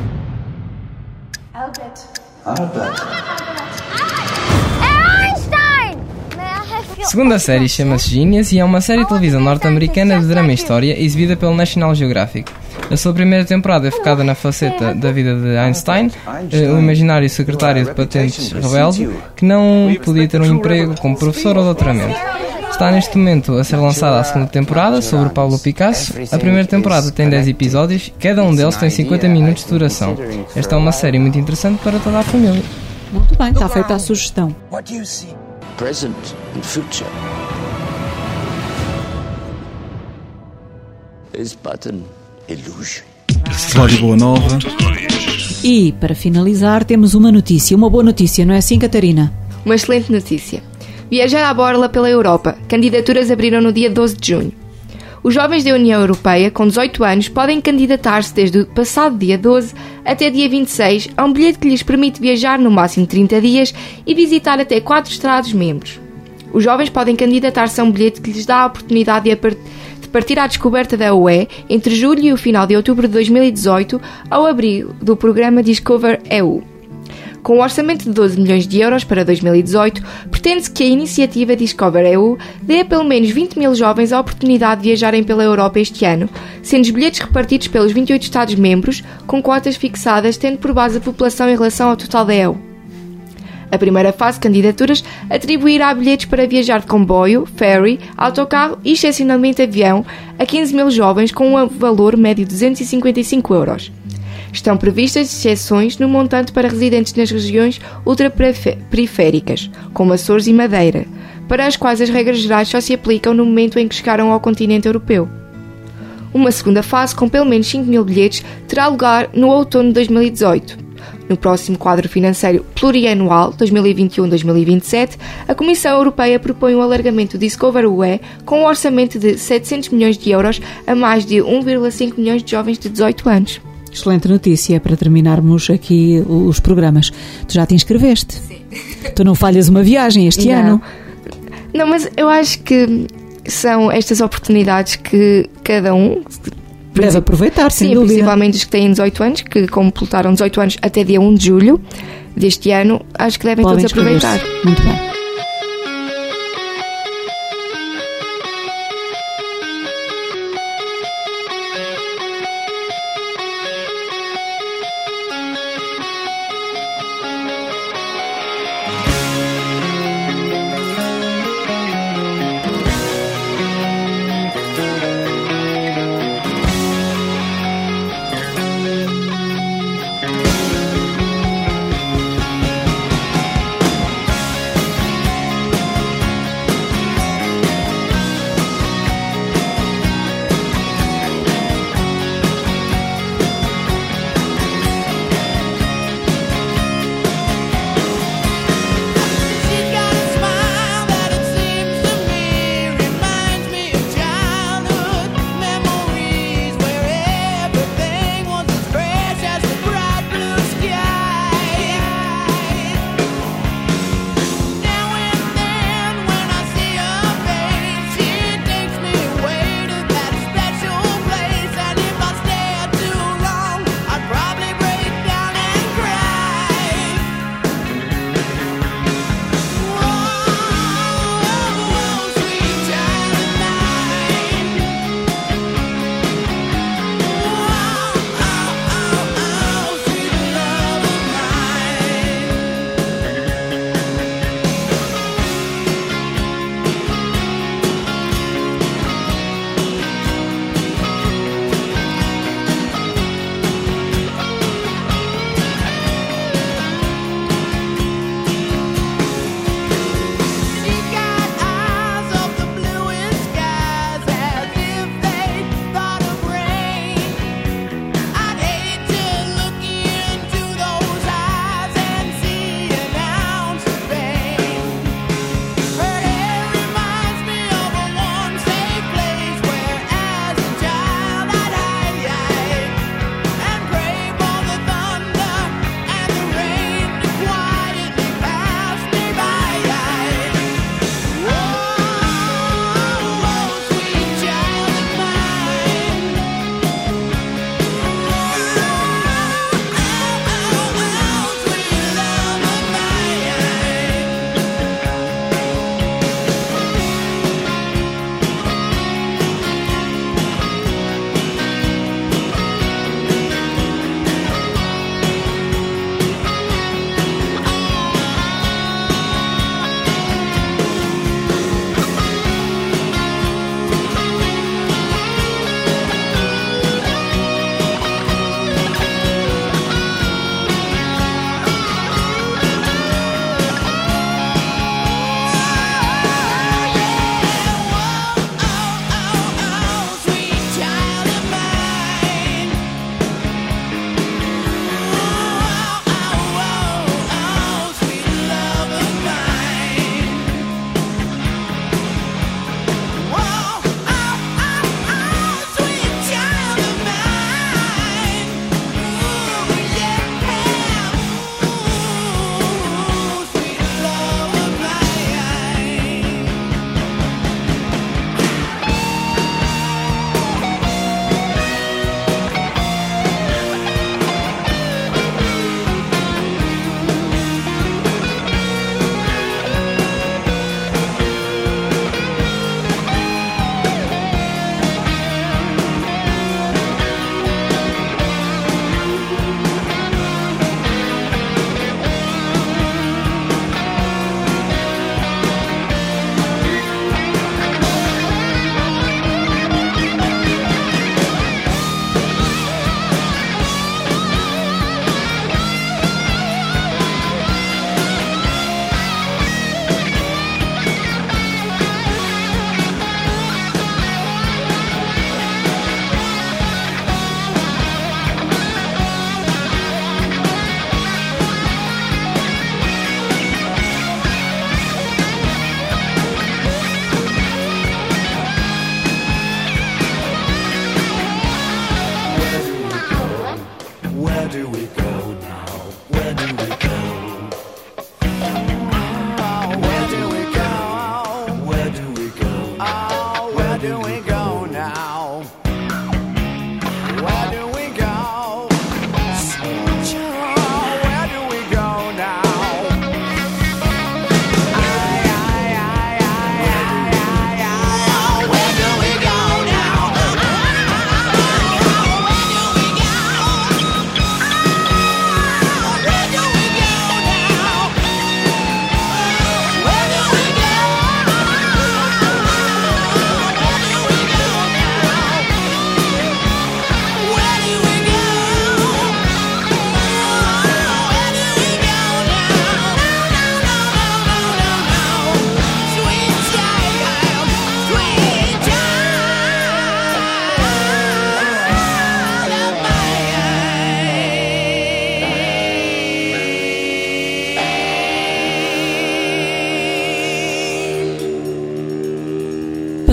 A segunda série chama-se Genius e é uma série de televisão norte-americana de drama e história exibida pelo National Geographic. A sua primeira temporada é focada na faceta da vida de Einstein, o imaginário secretário de patentes rebelde, que não podia ter um emprego como professor ou doutoramento. Está neste momento a ser lançada a segunda temporada, sobre Pablo Picasso. A primeira temporada tem 10 episódios, cada um deles tem 50 minutos de duração. Esta é uma série muito interessante para toda a família. Muito bem, está feita a sugestão. What do you see? Present and future. Is but an illusion. Rádio Boa Nova. E, para finalizar, temos uma notícia. Uma boa notícia, não é assim, Catarina? Uma excelente notícia. Viajar à borla pela Europa. Candidaturas abriram no dia 12 de junho. Os jovens da União Europeia, com 18 anos, podem candidatar-se desde o passado dia 12 até dia 26 a um bilhete que lhes permite viajar no máximo 30 dias e visitar até 4 Estados-membros. Os jovens podem candidatar-se a um bilhete que lhes dá a oportunidade de partir à descoberta da UE entre julho e o final de outubro de 2018 ao abrigo do programa Discover EU. Com um orçamento de 12 milhões de euros para 2018, pretende-se que a iniciativa Discover EU dê a pelo menos 20 mil jovens a oportunidade de viajarem pela Europa este ano, sendo os bilhetes repartidos pelos 28 Estados-membros, com cotas fixadas, tendo por base a população em relação ao total da EU. A primeira fase de candidaturas atribuirá bilhetes para viajar de comboio, ferry, autocarro e, excepcionalmente, avião a 15 mil jovens com um valor médio de 255 euros. Estão previstas exceções no montante para residentes nas regiões ultraperiféricas, como Açores e Madeira, para as quais as regras gerais só se aplicam no momento em que chegaram ao continente europeu. Uma segunda fase, com pelo menos 5 mil bilhetes, terá lugar no outono de 2018. No próximo quadro financeiro plurianual 2021-2027, a Comissão Europeia propõe o alargamento do Discover UE com um orçamento de 700 milhões de euros a mais de 1,5 milhões de jovens de 18 anos. Excelente notícia para terminarmos aqui os programas. Tu já te inscreveste? Sim. Tu não falhas uma viagem este ano? Não, mas eu acho que são estas oportunidades que cada um deve aproveitar, sem dúvida. Principalmente os que têm 18 anos, que completaram 18 anos até dia 1 de julho deste ano, acho que devem todos aproveitar. Muito bem.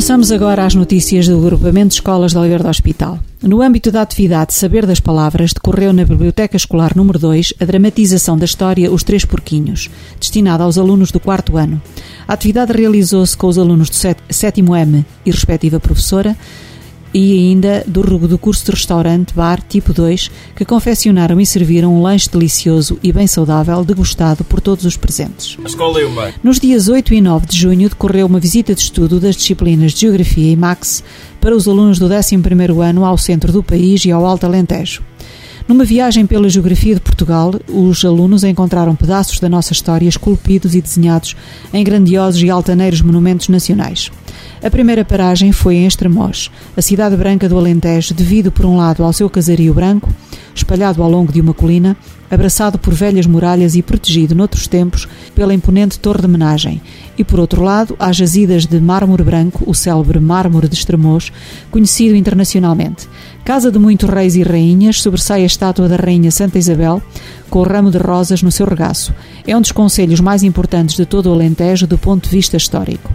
Passamos agora às notícias do agrupamento de escolas de Oliveira do Hospital. No âmbito da atividade Saber das Palavras, decorreu na Biblioteca Escolar número 2 a dramatização da história Os Três Porquinhos, destinada aos alunos do 4º ano. A atividade realizou-se com os alunos do 7º M e respectiva professora, e ainda do curso de restaurante bar tipo 2, que confeccionaram e serviram um lanche delicioso e bem saudável, degustado por todos os presentes. A escola e o meio. Nos dias 8 e 9 de junho decorreu uma visita de estudo das disciplinas de Geografia e Max para os alunos do 11º ano ao centro do país e ao Alto Alentejo. Numa viagem pela geografia de Portugal, os alunos encontraram pedaços da nossa história esculpidos e desenhados em grandiosos e altaneiros monumentos nacionais. A primeira paragem foi em Estremoz, a cidade branca do Alentejo, devido por um lado ao seu casario branco, espalhado ao longo de uma colina, abraçado por velhas muralhas e protegido noutros tempos pela imponente torre de homenagem, e por outro lado às jazidas de mármore branco, o célebre mármore de Estremoz, conhecido internacionalmente. Casa de muitos reis e rainhas, sobressai a estátua da rainha Santa Isabel, com o ramo de rosas no seu regaço. É um dos concelhos mais importantes de todo o Alentejo do ponto de vista histórico.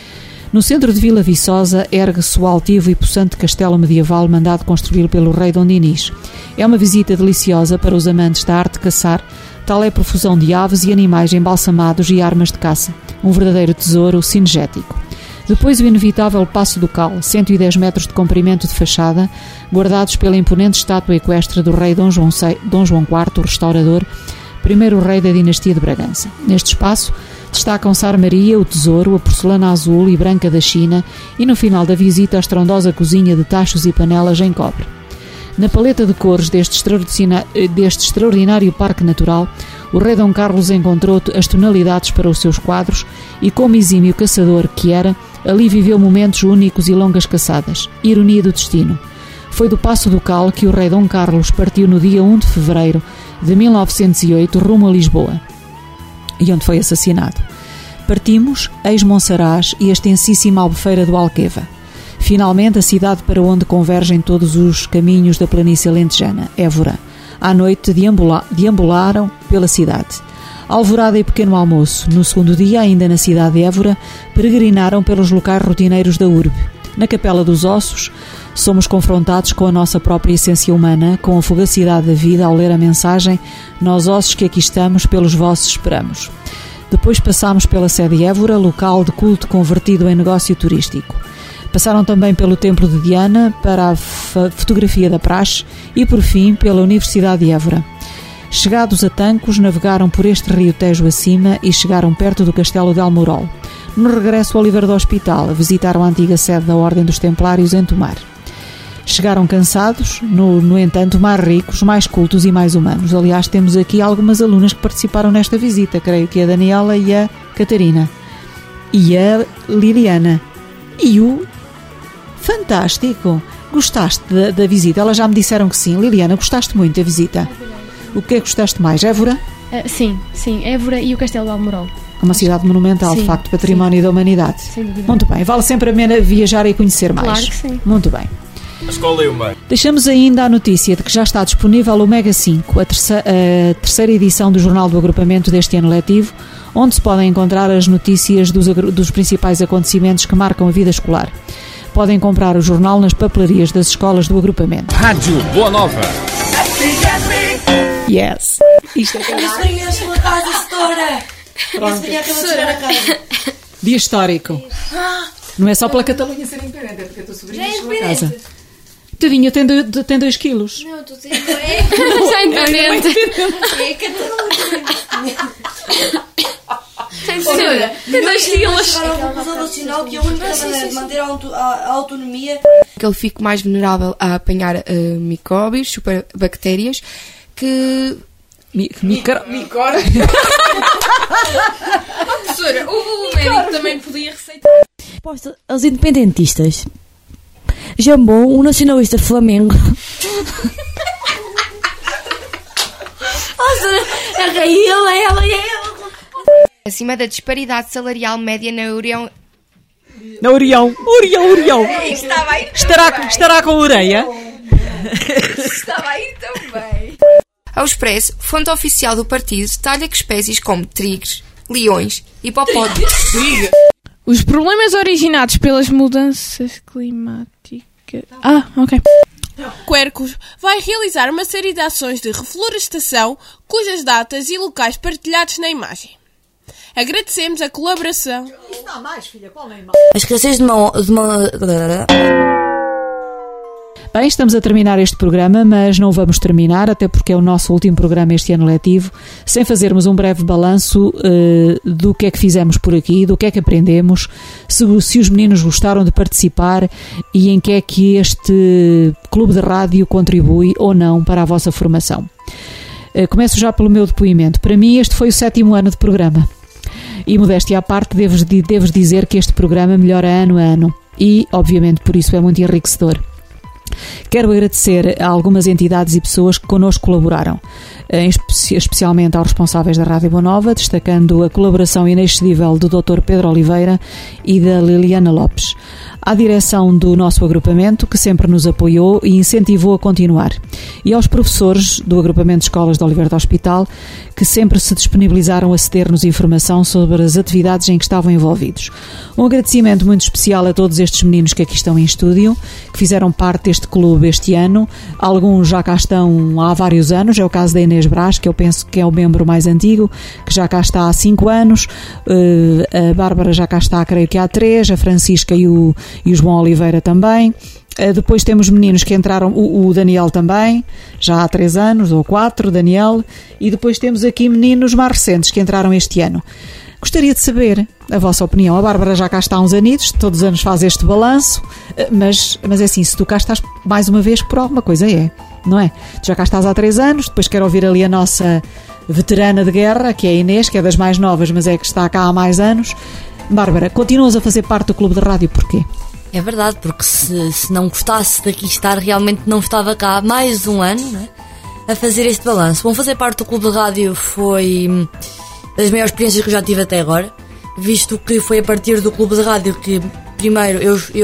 No centro de Vila Viçosa ergue-se o altivo e possante castelo medieval mandado construir pelo rei Dom Dinis. É uma visita deliciosa para os amantes da arte de caçar, tal é a profusão de aves e animais embalsamados e armas de caça. Um verdadeiro tesouro cinegético. Depois o inevitável Paço do Cal, 110 metros de comprimento de fachada, guardados pela imponente estátua equestre do rei Dom João IV, o restaurador, primeiro rei da dinastia de Bragança. Neste espaço destacam-se a armaria, o tesouro, a porcelana azul e branca da China e, no final da visita, a estrondosa cozinha de tachos e panelas em cobre. Na paleta de cores deste extraordinário parque natural, o rei Dom Carlos encontrou as tonalidades para os seus quadros e, como exímio caçador que era, ali viveu momentos únicos e longas caçadas. Ironia do destino. Foi do Paço do Cal que o rei Dom Carlos partiu no dia 1 de fevereiro de 1908 rumo a Lisboa, e onde foi assassinado. Partimos, ex-Monsaraz e a extensíssima albufeira do Alqueva. Finalmente, a cidade para onde convergem todos os caminhos da planície alentejana, Évora. À noite deambularam pela cidade. Alvorada e pequeno almoço. No segundo dia, ainda na cidade de Évora, peregrinaram pelos locais rotineiros da urbe. Na Capela dos Ossos, somos confrontados com a nossa própria essência humana, com a fugacidade da vida ao ler a mensagem "Nós ossos que aqui estamos, pelos vossos esperamos". Depois passámos pela sede Évora, local de culto convertido em negócio turístico. Passaram também pelo Templo de Diana, para a fotografia da praxe e, por fim, pela Universidade de Évora. Chegados a Tancos, navegaram por este rio Tejo acima e chegaram perto do Castelo de Almorol. No regresso ao Oliveira do Hospital, visitaram a antiga sede da Ordem dos Templários em Tomar. Chegaram cansados, no entanto, mais ricos, mais cultos e mais humanos. Aliás, temos aqui algumas alunas que participaram nesta visita, creio que a Daniela e a Catarina. E a Liliana. E o... Fantástico! Gostaste da visita? Elas já me disseram que sim. Liliana, gostaste muito da visita? O que é que gostaste mais? Évora? Sim, Évora e o Castelo de Almorol. Uma cidade monumental, de facto, património da humanidade. Sem dúvida. Muito bem, vale sempre a pena viajar e conhecer mais. Claro que sim. Muito bem. A escola e o meio. Deixamos ainda a notícia de que já está disponível o Mega 5, a terceira edição do Jornal do Agrupamento deste ano letivo, onde se podem encontrar as notícias dos principais acontecimentos que marcam a vida escolar. Podem comprar o jornal nas papelarias das escolas do agrupamento. Rádio Boa Nova. Yes. Isto é dia histórico. Não é só pela Catalunha ser independente, é porque a tua sobrinha chegou a casa. Tadinha, tem 2 quilos. Não, tu tens já independente. É Catalunha. Tem 2 quilos. É uma conclusão racional que a única maneira de manter a autonomia... Que ele fique mais vulnerável a apanhar micróbios, superbactérias, que... Micróbios? Professora, o médico também podia receitar. Resposta aos independentistas. Jambon, o nacionalista Flamengo. É ela. Acima da disparidade salarial média na União... Na Orião. Estará com a orelha? Estava aí também. Ao Expresso, fonte oficial do partido, detalha que espécies como tigres, leões, hipopótamos... Os problemas originados pelas mudanças climáticas... ok. Quercus vai realizar uma série de ações de reflorestação, cujas datas e locais partilhados na imagem. Agradecemos a colaboração... Isto dá mais, filha, qual é a imagem? A escassez de mão... Bem, estamos a terminar este programa, mas não vamos terminar, até porque é o nosso último programa este ano letivo, sem fazermos um breve balanço do que é que fizemos por aqui, do que é que aprendemos, se os meninos gostaram de participar e em que é que este clube de rádio contribui ou não para a vossa formação. Começo já pelo meu depoimento. Para mim este foi o 7º ano de programa e, modéstia à parte, devo dizer que este programa melhora ano a ano e, obviamente, por isso é muito enriquecedor. Quero agradecer a algumas entidades e pessoas que connosco colaboraram, especialmente aos responsáveis da Rádio Boa Nova, destacando a colaboração inexcedível do Dr. Pedro Oliveira e da Liliana Lopes. À direção do nosso agrupamento, que sempre nos apoiou e incentivou a continuar. E aos professores do agrupamento de escolas de Oliveira do Hospital, que sempre se disponibilizaram a ceder-nos informação sobre as atividades em que estavam envolvidos. Um agradecimento muito especial a todos estes meninos que aqui estão em estúdio, que fizeram parte deste clube este ano. Alguns já cá estão há vários anos, é o caso da Inês Brás, que eu penso que é o membro mais antigo, que já cá está há 5 anos. A Bárbara já cá está, creio que há 3, a Francisca e o João Oliveira também. Depois temos meninos que entraram, o Daniel também, já há 3 anos ou 4, Daniel, e depois temos aqui meninos mais recentes que entraram este ano. Gostaria de saber a vossa opinião. A Bárbara já cá está há uns anitos, todos os anos faz este balanço, mas é assim, se tu cá estás mais uma vez, por alguma coisa não é? Tu já cá estás há 3 anos, depois quero ouvir ali a nossa veterana de guerra, que é a Inês, que é das mais novas, mas é que está cá há mais anos. Bárbara, continuas a fazer parte do clube de rádio, porquê? É verdade, porque se não gostasse daqui estar, realmente não estava cá há mais um ano, né, a fazer este balanço. Bom, fazer parte do clube de rádio foi das maiores experiências que eu já tive até agora, visto que foi a partir do clube de rádio que, primeiro,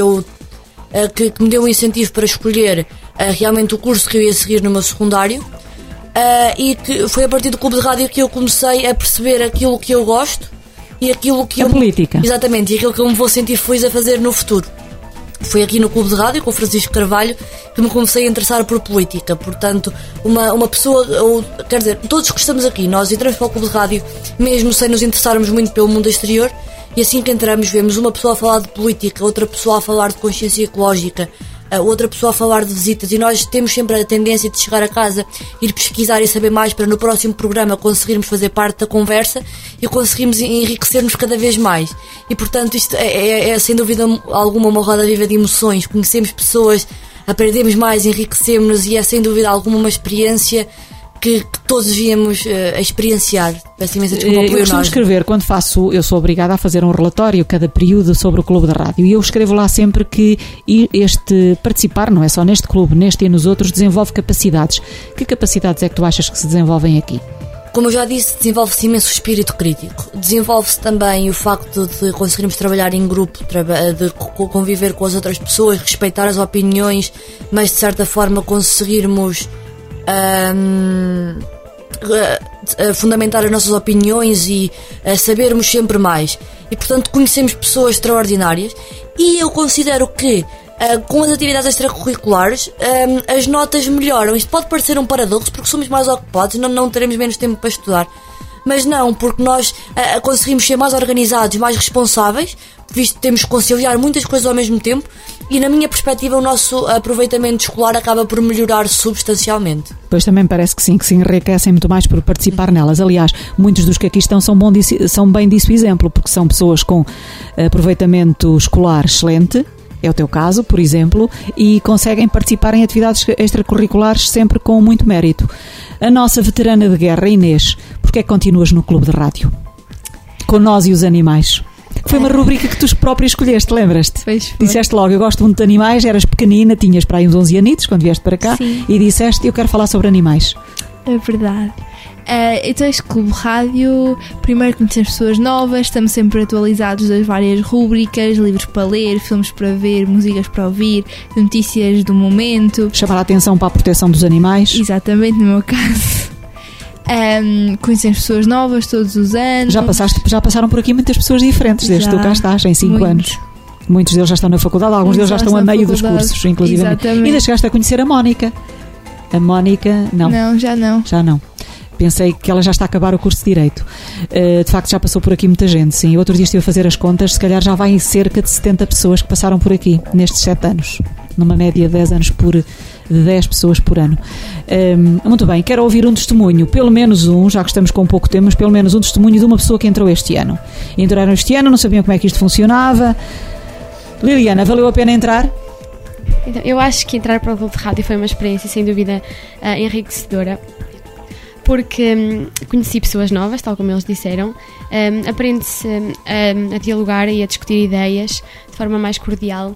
que me deu um incentivo para escolher realmente o curso que eu ia seguir no meu secundário, e que foi a partir do clube de rádio que eu comecei a perceber aquilo que eu gosto e aquilo que política. Exatamente, e aquilo que eu me vou sentir feliz a fazer no futuro. Foi aqui no Clube de Rádio, com o Francisco Carvalho, que me comecei a interessar por política. Portanto, uma pessoa, quer dizer, todos que estamos aqui, nós entramos para o Clube de Rádio, mesmo sem nos interessarmos muito pelo mundo exterior, e assim que entramos vemos uma pessoa a falar de política, outra pessoa a falar de consciência ecológica, outra pessoa a falar de visitas, e nós temos sempre a tendência de chegar a casa, ir pesquisar e saber mais para no próximo programa conseguirmos fazer parte da conversa e conseguirmos enriquecer-nos cada vez mais. E portanto isto é sem dúvida alguma uma roda viva de emoções. Conhecemos pessoas, aprendemos mais, enriquecemos-nos, e é sem dúvida alguma uma experiência que todos devíamos experienciar. Peço imensa desculpa por eu costumo escrever, quando faço, eu sou obrigada a fazer um relatório cada período sobre o clube de rádio, e eu escrevo lá sempre que participar, não é só neste clube, neste e nos outros, desenvolve capacidades. Que capacidades é que tu achas que se desenvolvem aqui? Como eu já disse, desenvolve-se imenso o espírito crítico. Desenvolve-se também o facto de conseguirmos trabalhar em grupo, de conviver com as outras pessoas, respeitar as opiniões, mas de certa forma conseguirmos fundamentar as nossas opiniões e sabermos sempre mais. E portanto conhecemos pessoas extraordinárias, e eu considero que com as atividades extracurriculares as notas melhoram. Isto pode parecer um paradoxo, porque somos mais ocupados, não teremos menos tempo para estudar, mas não, porque nós conseguimos ser mais organizados, mais responsáveis, visto que temos que conciliar muitas coisas ao mesmo tempo, e na minha perspectiva o nosso aproveitamento escolar acaba por melhorar substancialmente. Pois também parece que sim, que se enriquecem muito mais por participar nelas. Aliás, muitos dos que aqui estão são bem disso exemplo, porque são pessoas com aproveitamento escolar excelente, é o teu caso, por exemplo, e conseguem participar em atividades extracurriculares sempre com muito mérito. A nossa veterana de guerra, Inês, porquê é que continuas no Clube de Rádio? Com Nós e os Animais. Foi uma rubrica que tu própria escolheste, lembras-te? Disseste logo, eu gosto muito de animais, eras pequenina, tinhas para aí uns 11 anitos quando vieste para cá. Sim. E disseste, eu quero falar sobre animais. É verdade. Então este Clube Rádio, primeiro conhecemos pessoas novas, estamos sempre atualizados das várias rúbricas, livros para ler, filmes para ver, músicas para ouvir, notícias do momento. Chamar a atenção para a proteção dos animais. Exatamente, no meu caso. Conhecemos pessoas novas todos os anos. Já passaram por aqui muitas pessoas diferentes desde que tu cá estás, em 5 anos. Muitos deles já estão na faculdade, alguns deles já estão a meio dos cursos, inclusive. E ainda chegaste a conhecer a Mónica. A Mónica, não. Não, já não. Já não. Pensei que ela já está a acabar o curso de Direito. De facto, já passou por aqui muita gente, sim. Outro dia estive a fazer as contas, se calhar já vai em cerca de 70 pessoas que passaram por aqui, nestes 7 anos. Numa média de 10 anos de 10 pessoas por ano. Muito bem, quero ouvir um testemunho, pelo menos um, já que estamos com pouco tempo, mas pelo menos um testemunho de uma pessoa que entrou este ano. Entraram este ano, não sabiam como é que isto funcionava. Liliana, valeu a pena entrar? Então, eu acho que entrar para o Clube de Rádio foi uma experiência, sem dúvida, enriquecedora, porque conheci pessoas novas, tal como eles disseram, aprende-se a dialogar e a discutir ideias de forma mais cordial,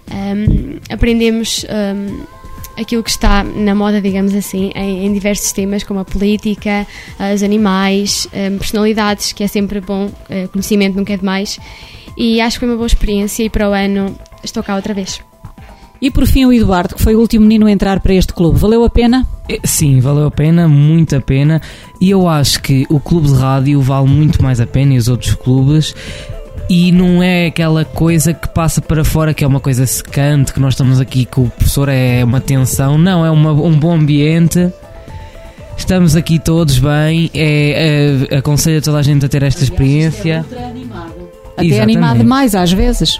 aprendemos aquilo que está na moda, digamos assim, em diversos temas, como a política, os animais, personalidades, que é sempre bom, conhecimento nunca é demais, e acho que foi uma boa experiência e para o ano estou cá outra vez. E por fim o Eduardo, que foi o último menino a entrar para este clube, valeu a pena? Sim, valeu a pena, muito a pena, e eu acho que o clube de rádio vale muito mais a pena e os outros clubes, e não é aquela coisa que passa para fora, que é uma coisa secante, que nós estamos aqui com o professor, é uma tensão, não, é um bom ambiente, estamos aqui todos bem, aconselho a toda a gente a ter esta experiência. Até animado demais às vezes.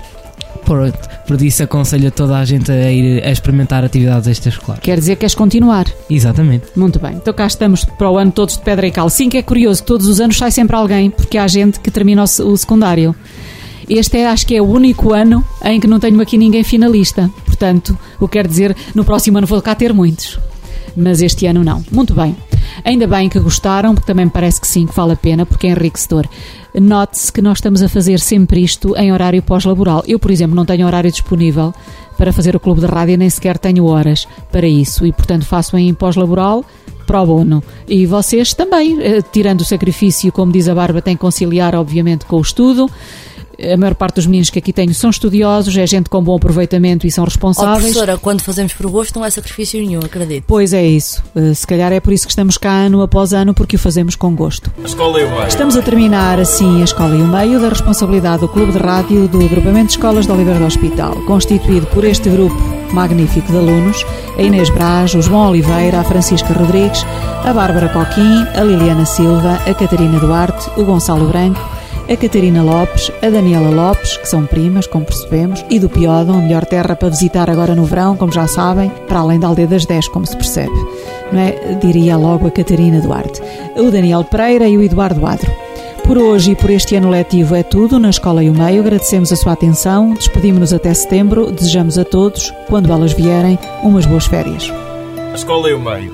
Por isso aconselho a toda a gente a ir a experimentar atividades extraescolares. Quer dizer que queres continuar? Exatamente. Muito bem, então cá estamos para o ano todos de pedra e cal. Sim, que é curioso que todos os anos sai sempre alguém, porque há gente que termina o secundário. Este acho que é o único ano em que não tenho aqui ninguém finalista. Portanto, o que quer dizer, no próximo ano vou cá ter muitos. Mas este ano não. Muito bem. Ainda bem que gostaram, porque também me parece que sim, que vale a pena, porque é enriquecedor. Note-se que nós estamos a fazer sempre isto em horário pós-laboral. Eu, por exemplo, não tenho horário disponível para fazer o clube de rádio, nem sequer tenho horas para isso. E, portanto, faço em pós-laboral pro bono. E vocês também, tirando o sacrifício, como diz a Bárbara, têm que conciliar, obviamente, com o estudo. A maior parte dos meninos que aqui tenho são estudiosos, é gente com bom aproveitamento e são responsáveis. Professora, quando fazemos por gosto não é sacrifício nenhum, acredito. Pois é isso. Se calhar é por isso que estamos cá ano após ano, porque o fazemos com gosto. A Escola e o Meio. Estamos a terminar assim a Escola e o Meio, da responsabilidade do Clube de Rádio do Agrupamento de Escolas de Oliveira do Hospital, constituído por este grupo magnífico de alunos: a Inês Braz, o João Oliveira, a Francisca Rodrigues, a Bárbara Coquim, a Liliana Silva, a Catarina Duarte, o Gonçalo Branco, a Catarina Lopes, a Daniela Lopes, que são primas, como percebemos, e do Piódão, a melhor terra para visitar agora no verão, como já sabem, para além da Aldeia das 10, como se percebe. Não é? Diria logo a Catarina Duarte, o Daniel Pereira e o Eduardo Adro. Por hoje e por este ano letivo é tudo na Escola e o Meio. Agradecemos a sua atenção, despedimos-nos até setembro, desejamos a todos, quando elas vierem, umas boas férias. A Escola e o Meio.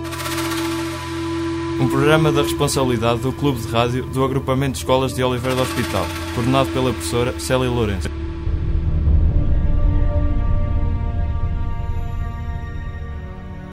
Um programa da responsabilidade do Clube de Rádio do Agrupamento de Escolas de Oliveira do Hospital, coordenado pela professora Célia Lourenço.